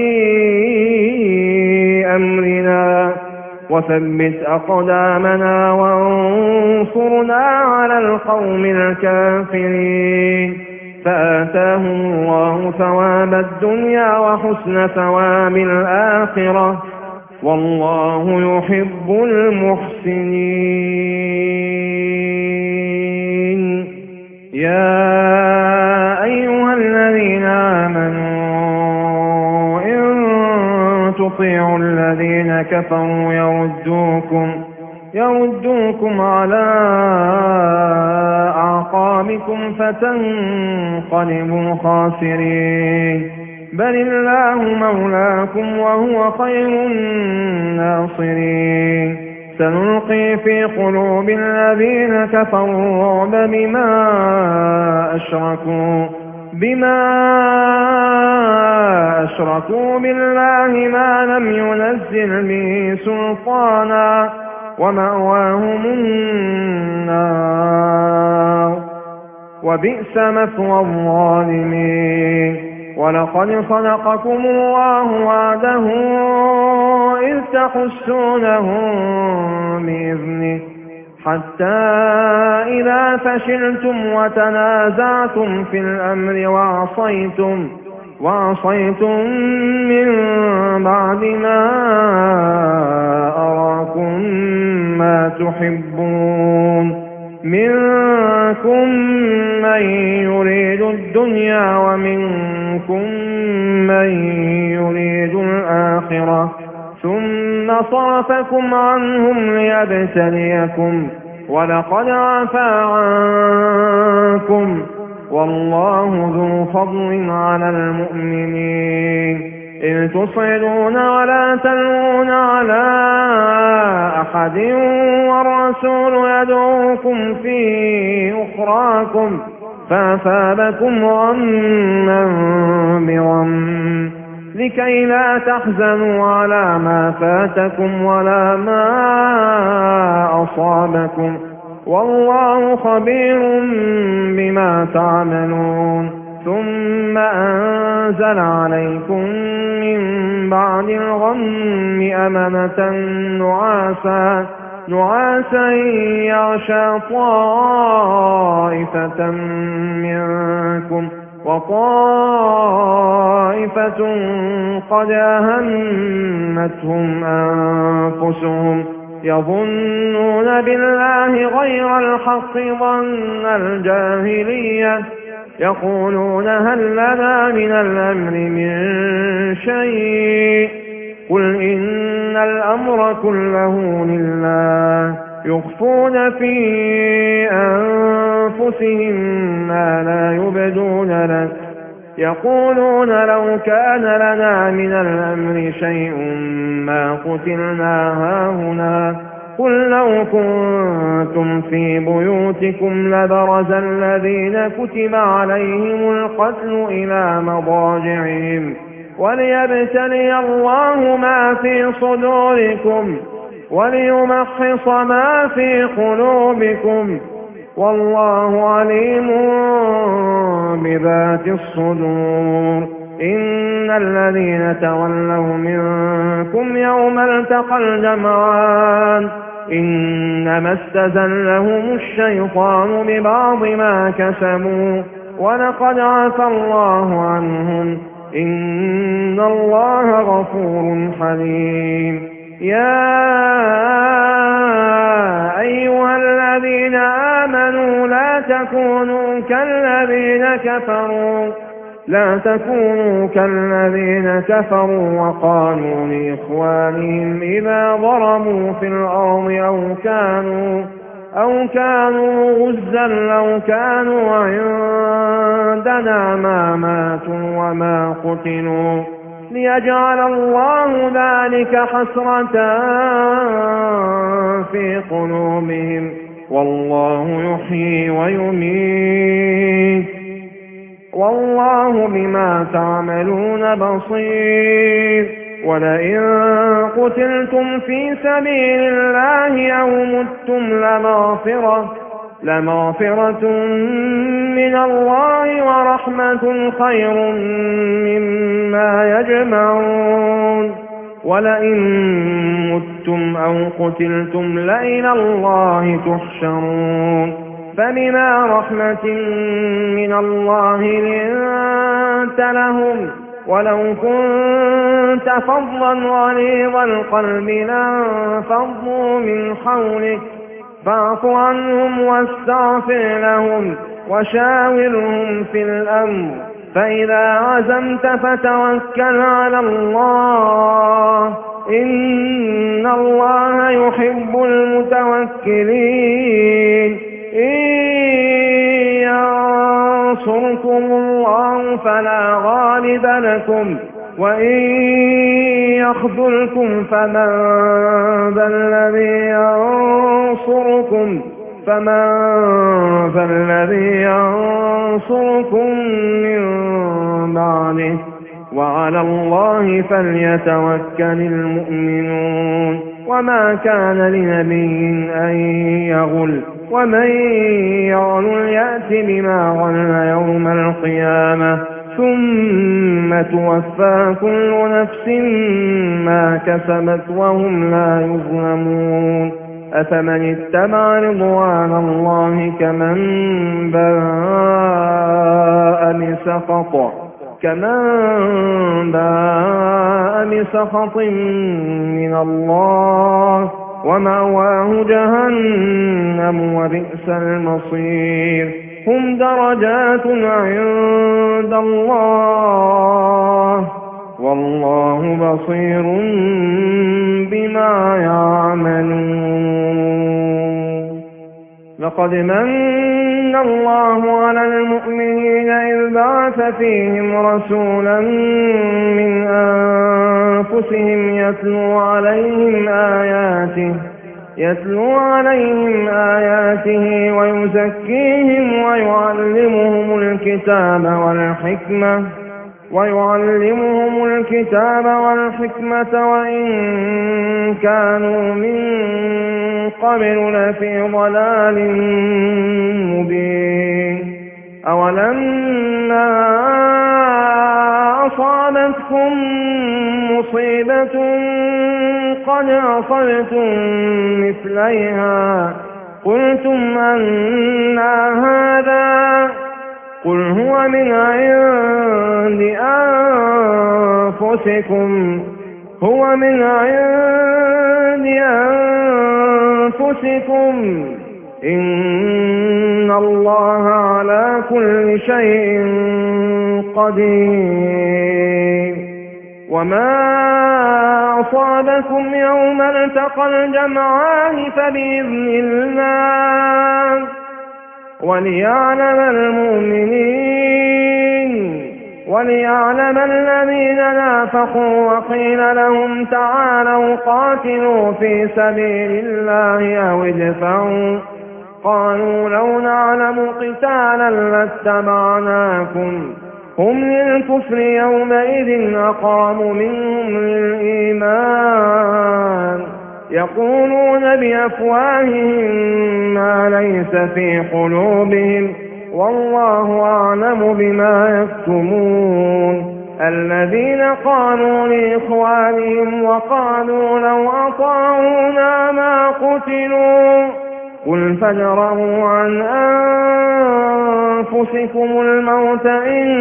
أمرنا وثبت أقدامنا وانصرنا على القوم الكافرين. فآتاهم الله ثواب الدنيا وحسن ثواب الآخرة والله يحب المحسنين. يا أيها الذين آمنوا إن تطيعوا الذين كفروا يردوكم يردوكم على أعقابكم فتنقلبوا خاسرين. بل الله مولاكم وهو خير الناصرين. سنلقي في قلوب الذين كفروا الرعب بما أشركوا بما أشركوا بالله ما لم ينزل به سلطانا ومأواهم النار وبئس مثوى الظالمين. ولقد صدقكم الله وعده إذ تحسونهم بإذنه حتى إذا فشلتم وتنازعتم في الأمر وعصيتم وعصيتم من بعد ما أراكم ما تحبون منكم من يريد الدنيا ومنكم من يريد الآخرة ثم صرفكم عنهم ليبتليكم ولقد عفا عنكم والله ذو فضل على المؤمنين. إذ تصعدون ولا تلوون على أحد والرسول يدعوكم في أخراكم فأثابكم غما بغم لكي لا تحزنوا على ما فاتكم ولا ما أصابكم والله خبير بما تعملون. ثم أنزل عليكم من بعد الغم أمنة نعاسا نعاسا يغشى طائفة منكم وطائفة قد أهمتهم أنفسهم يظنون بالله غير الحق ظن الجاهلية يقولون هل لنا من الأمر من شيء قل إن الأمر كله لله يخفون في أنفسهم ما لا يبدون لك يقولون لو كان لنا من الأمر شيء ما قتلنا هاهنا قل لو كنتم في بيوتكم لبرز الذين كتب عليهم القتل إلى مضاجعهم وليبتلي الله ما في صدوركم وليمحص ما في قلوبكم والله عليم بذات الصدور إن الذين تولوا منكم يوم التقى الجمعان إنما استزلهم الشيطان ببعض ما كسبوا ولقد عفى الله عنهم إن الله غفور حليم يا أيها الذين آمنوا لا تكونوا كالذين كفروا لا تكونوا كالذين كفروا وقالوا لإخوانهم إذا ضربوا في الأرض أو كانوا أو كانوا غزا لو كانوا عندنا ما ماتوا وما قتلوا ليجعل الله ذلك حسرة في قلوبهم والله يحيي ويميت والله بما تعملون بصير ولئن قتلتم في سبيل الله أو متم لمغفرة لمغفرة من الله ورحمة خير مما يجمعون ولئن متم أو قتلتم لإلى الله تحشرون فبما رحمة من الله لنت لهم ولو كنت فظا غليظ القلب لانفضوا من حولك فاعف عنهم واستغفر لهم وشاورهم في الأمر فإذا عزمت فتوكل على الله إن الله يحب المتوكلين إن ينصركم الله فلا غالب لكم وإن يخذلكم فمن ذا الذي ينصركم فمن ذا الذي ينصركم من بعده وعلى الله فليتوكل المؤمنون وما كان لنبي أن يغل ومن يغل يأت بما غل يوم القيامة ثم توفى كل نفس ما كسبت وهم لا يظلمون أفمن اتبع رضوان الله كمن باء بسخط كمن باء بسخط من الله ومأواه جهنم وبئس المصير هم درجات عند الله والله بصير بما يعملون لقد من الله على المؤمنين إذ بعث فيهم رسولا من أنفسهم يتلو عليهم آياته يتلو عليهم آياته ويزكيهم ويعلمهم الكتاب والحكمة ويعلمهم الكتاب والحكمة وإن كانوا من قبل لفي ضلال مبين أولما أصابتكم مصيبة قد أصبتم مثليها قلتم أنى هذا قل هو من عند أنفسكم هو من عند أنفسكم إن الله على كل شيء قدير. وما أصابكم يوم التقى الجمعان فبإذن الله وليعلم المؤمنين وليعلم الذين نافقوا وقيل لهم تعالوا قاتلوا في سبيل الله أو ادفعوا قالوا لو نعلم قتالا لاتبعناكم هم للكفر يومئذ أقرب منهم للإيمان يقولون بأفواههم ما ليس في قلوبهم والله أعلم بما يكتمون. الذين قالوا لإخوانهم وقالوا لو أطاعونا ما قتلوا قل فادرءوا عن أنفسكم الموت إن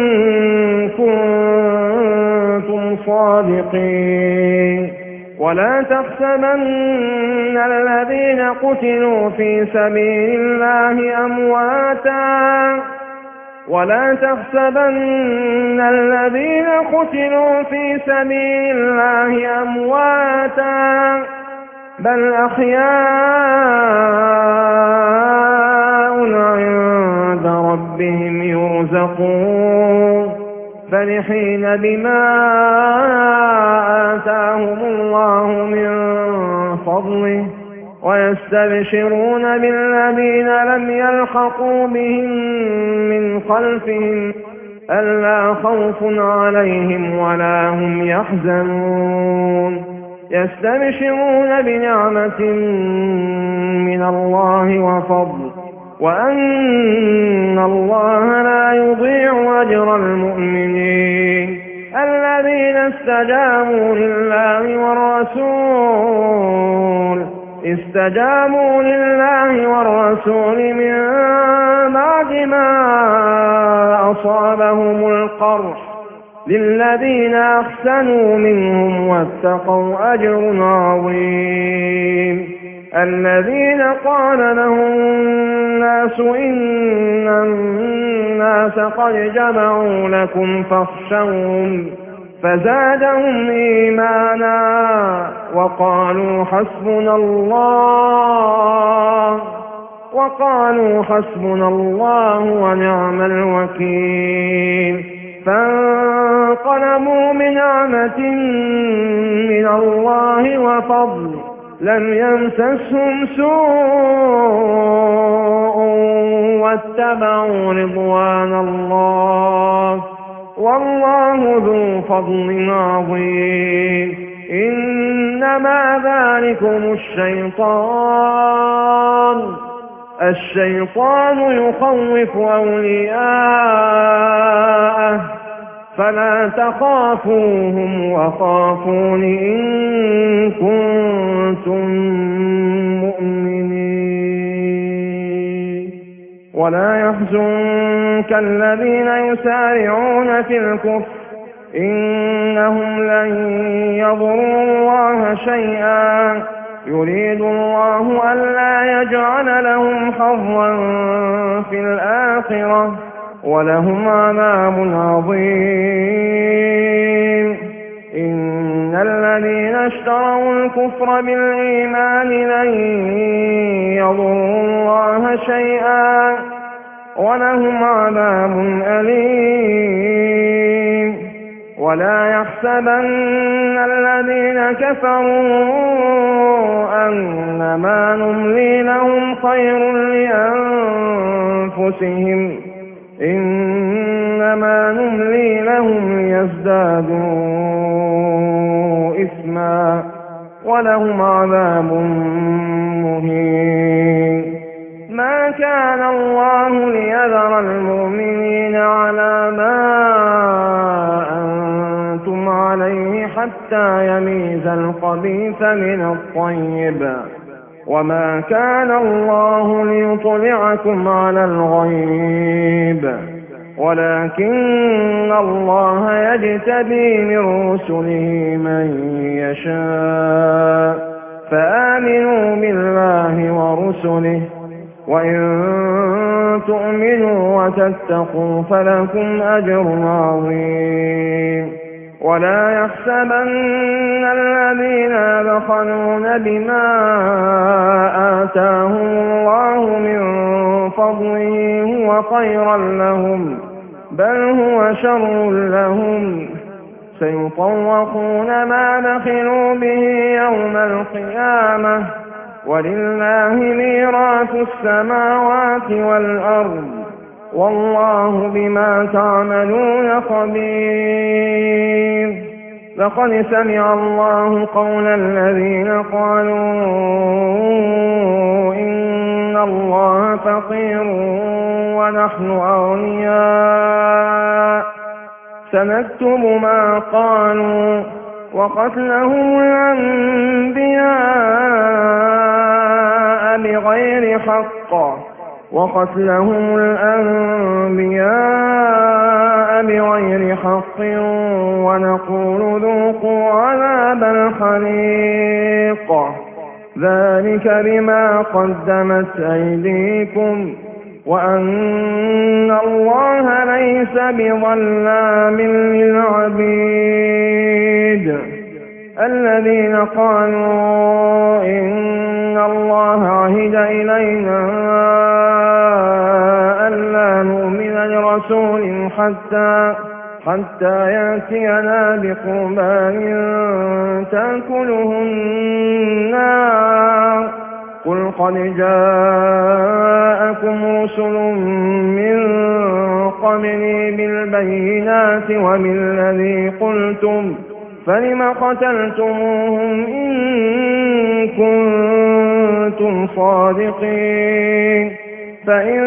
كنتم صادقين. ولا تحسبن الذين قتلوا في سبيل الله أمواتا ولا تحسبن الذين قتلوا في سبيل الله أمواتا بل أحياء عند ربهم يرزقون فرحين بما آتاهم الله من فضله ويستبشرون بالذين لم يلحقوا بهم من خلفهم ألا خوف عليهم ولا هم يحزنون يستبشرون بنعمة من الله وفضل وأن الله لا يضيع أجر المؤمنين الذين استجابوا لله والرسول استجابوا لله والرسول من بعد ما أصابهم القرح للذين أحسنوا منهم واتقوا أجر عظيم. الذين قال لهم الناس إن الناس قد جمعوا لكم فاخشوهم فزادهم إيمانا وقالوا حسبنا الله وقالوا حسبنا الله ونعم الوكيل. فانقلبوا بنعمة من الله وفضل لم يمسسهم سوء واتبعوا رضوان الله والله ذو فضل عظيم. إنما ذلكم الشيطان الشيطان يخوف أولياءه فلا تخافوهم وخافون إن كنتم مؤمنين. ولا يحزنك الذين يسارعون في الكفر إنهم لن يضروا الله شيئا يريد الله ألا يجعل لهم حظا في الآخرة ولهم عذاب عظيم. إن الذين اشتروا الكفر بالإيمان لن يضروا الله شيئا ولهم عذاب أليم. ولا يحسبن الذين كفروا أنما نملي لهم خير لأنفسهم إنما نملي لهم ليزدادوا إثما ولهم عذاب مهين. ما كان الله ليذر المؤمنين على ما أنتم عليه حتى يميز الخبيث من الطيب، وما كان الله ليطلعكم على الغيب، ولكن الله يجتبي من رسله من يشاء، فآمنوا بالله ورسله، وإن تؤمنوا وتتقوا فلكم أجر عظيم. ولا يحسبن الذين يبخلون بما آتاهم الله من فضله هو خيرا لهم، بل هو شر لهم، سيطوقون ما بخلوا به يوم القيامة، ولله ميراث السماوات والأرض، والله بما تعملون خبير. لقد سمع الله قول الذين قالوا إن الله فقير ونحن أغنياء، سنكتب ما قالوا وقتلهم الأنبياء بغير حق وقتلهم الأنبياء بغير حق ونقول ذوقوا عذاب الحريق، ذلك بما قدمت أيديكم وأن الله ليس بظلام للعبيد. الذين قالوا إن الله عهد إلينا ألا نؤمن لرسول حتى حتى يأتينا بقربان تأكله النار، قل قد جاءكم رسل من قبلي بالبينات وبالذي قلتم، فلم قتلتموهم إن كنتم صادقين، فإن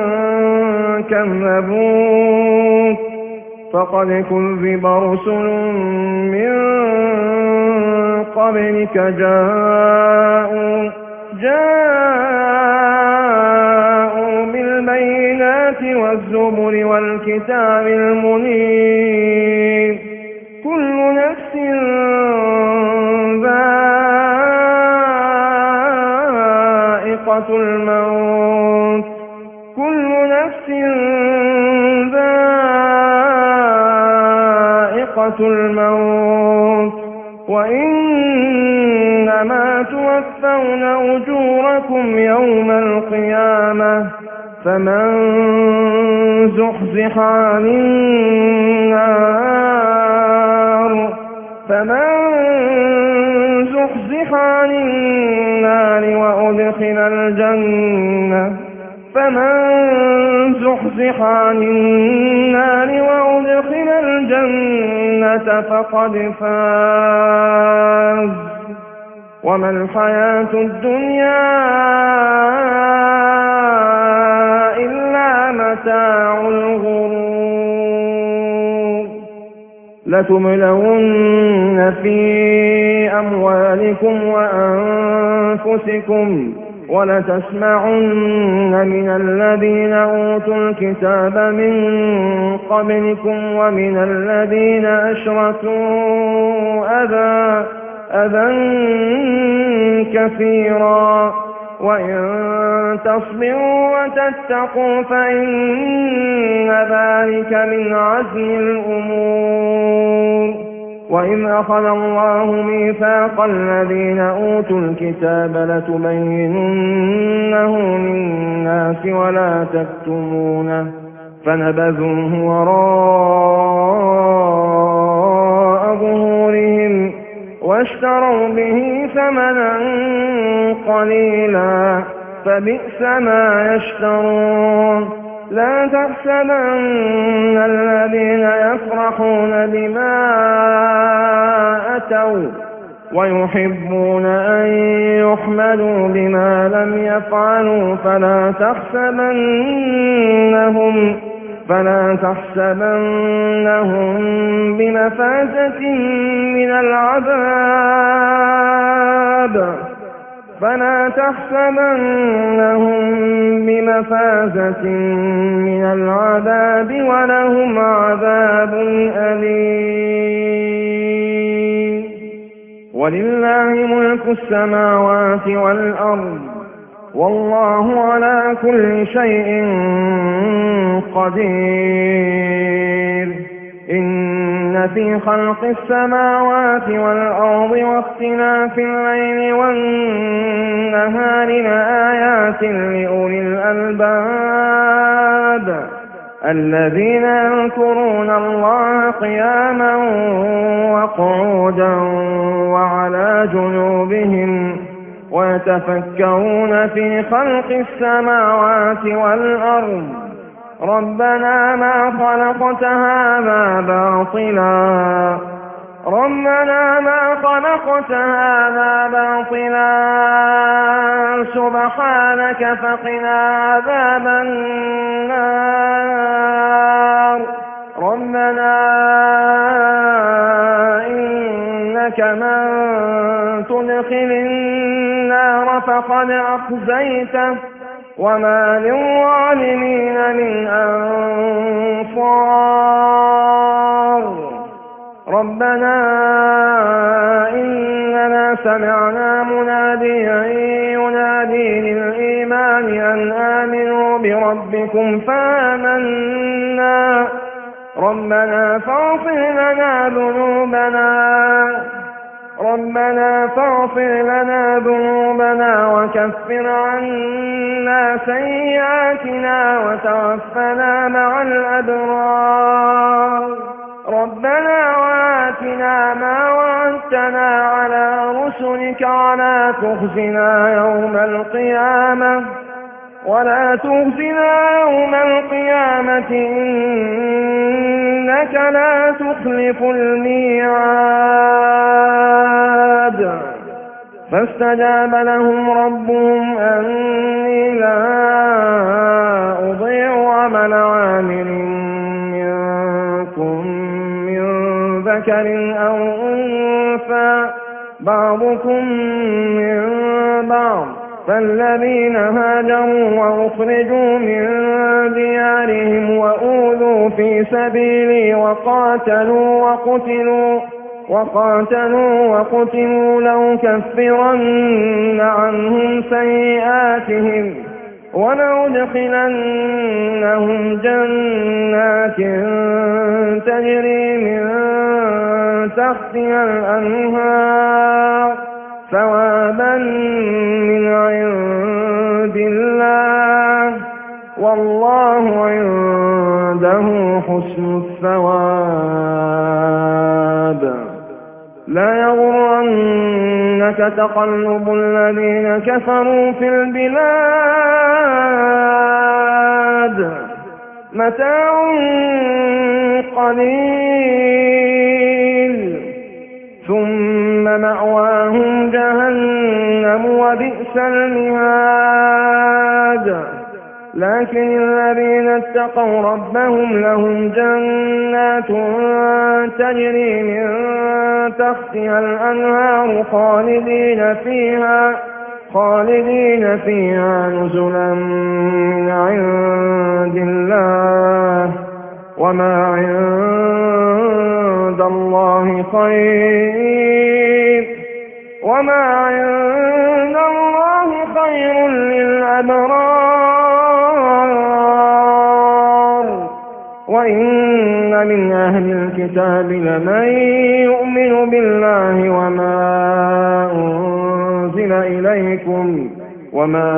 كذبوك فقد كذب رسل من قبلك جاءوا جاءوا بالبينات والزبر والكتاب المنير، كل نفس ذائقة الموت كل نفس ذائقة الموت وإنما توفون أجوركم يوم القيامة، فمن زحزح عن النار فمن زحزح عن النار وأدخل الجنة فمن زحزح عن النار وأدخل الجنة فقد فاز، وما الحياة الدنيا إلا متاع الغرور. لتبلون في أموالكم وأنفسكم ولتسمعن من الذين أوتوا الكتاب من قبلكم ومن الذين أشركوا أذى أذى كثيرا، وإن تصبروا وتتقوا فإن ذلك من عزم الأمور. وإذ أخذ الله ميثاق الذين أوتوا الكتاب لتبيننه للناس ولا تكتمونه فنبذوه وراء ظهورهم واشتروا به ثمنا قليلا فبئس ما يشترون. لا تحسبن الذين يفرحون بما أتوا ويحبون أن يحمدوا بما لم يفعلوا فلا تحسبنهم فلا تحسبنهم بمفازة من العذاب فلا تحسبنهم بمفازة من العذاب ولهم عذاب أليم. ولله ملك السماوات والأرض والله على كل شيء قدير. إن في خلق السماوات والأرض واختلاف الليل والنهار لآيات لأولي الألباب الذين يذكرون الله قياما وقعودا وعلى جنوبهم ويتفكرون في خلق السماوات والأرض ربنا ما خلقت هذا باطلا ربنا ما خلقت هذا باطلا سبحانك فقنا عذاب النار ربنا إنك من تدخل النار فقد أخزيته وما للظالمين من أنصار ربنا إننا سمعنا مناديا ينادي للإيمان أن آمنوا بربكم فآمنا ربنا فاغفر لنا ذنوبنا ربنا فاغفر لنا ذنوبنا وكفر عنا سيئاتنا وتوفنا مع الأبرار ربنا وآتنا ما وعدتنا على رسلك ولا تخزنا يوم القيامة ولا تخزنا يوم القيامة إنك لا تخلف الميعاد. فاستجاب لهم ربهم أني لا أضيع عمل عامل منكم من ذكر أو أنثى بعضكم من بعض فالذين هاجروا وأخرجوا من ديارهم وأوذوا في سبيلي وقاتلوا وقتلوا وقاتلوا وقتلوا لأكفرن عنهم سيئاتهم ولأدخلنهم جنات تجري من تحتها الأنهار ثوابا من عند الله والله عنده حسن الثواب. لا يغرنك تقلب الذين كفروا في البلاد متاع قليل ثم مأواهم جهنم وبئس المهاد. لكن الذين اتقوا ربهم لهم جنات تجري من تحتها الأنهار خالدين فيها خالدين فيها نزلا من عند الله وما عند الله خير وما عند الله خير للأبرار. وإن من أهل الكتاب لمن يؤمن بالله وما أنزل إليكم وما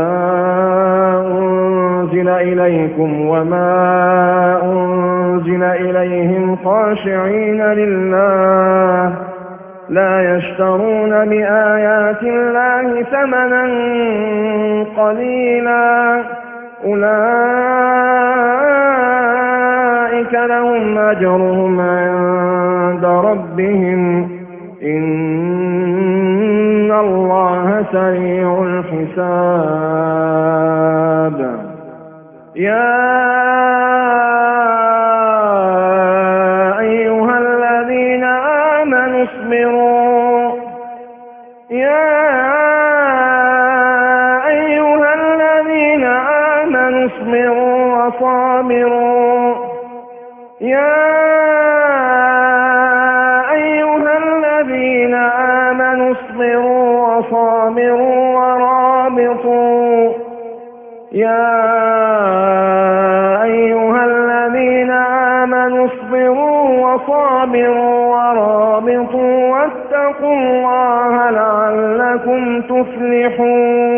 أنزل إليكم وما أنزل إليهم خاشعين لله لا يشترون بآيات الله ثمنا قليلا أولئك لهم أجرهم عند ربهم إن إن الله سريع الحساب. يا أيها الذين آمنوا اصبروا يا أيها الذين آمنوا اصبروا وصابروا يا أيها الذين آمنوا اصبروا وصابروا ورابطوا يا أيها الذين آمنوا اصبروا وصابروا ورابطوا واتقوا الله لعلكم تفلحون.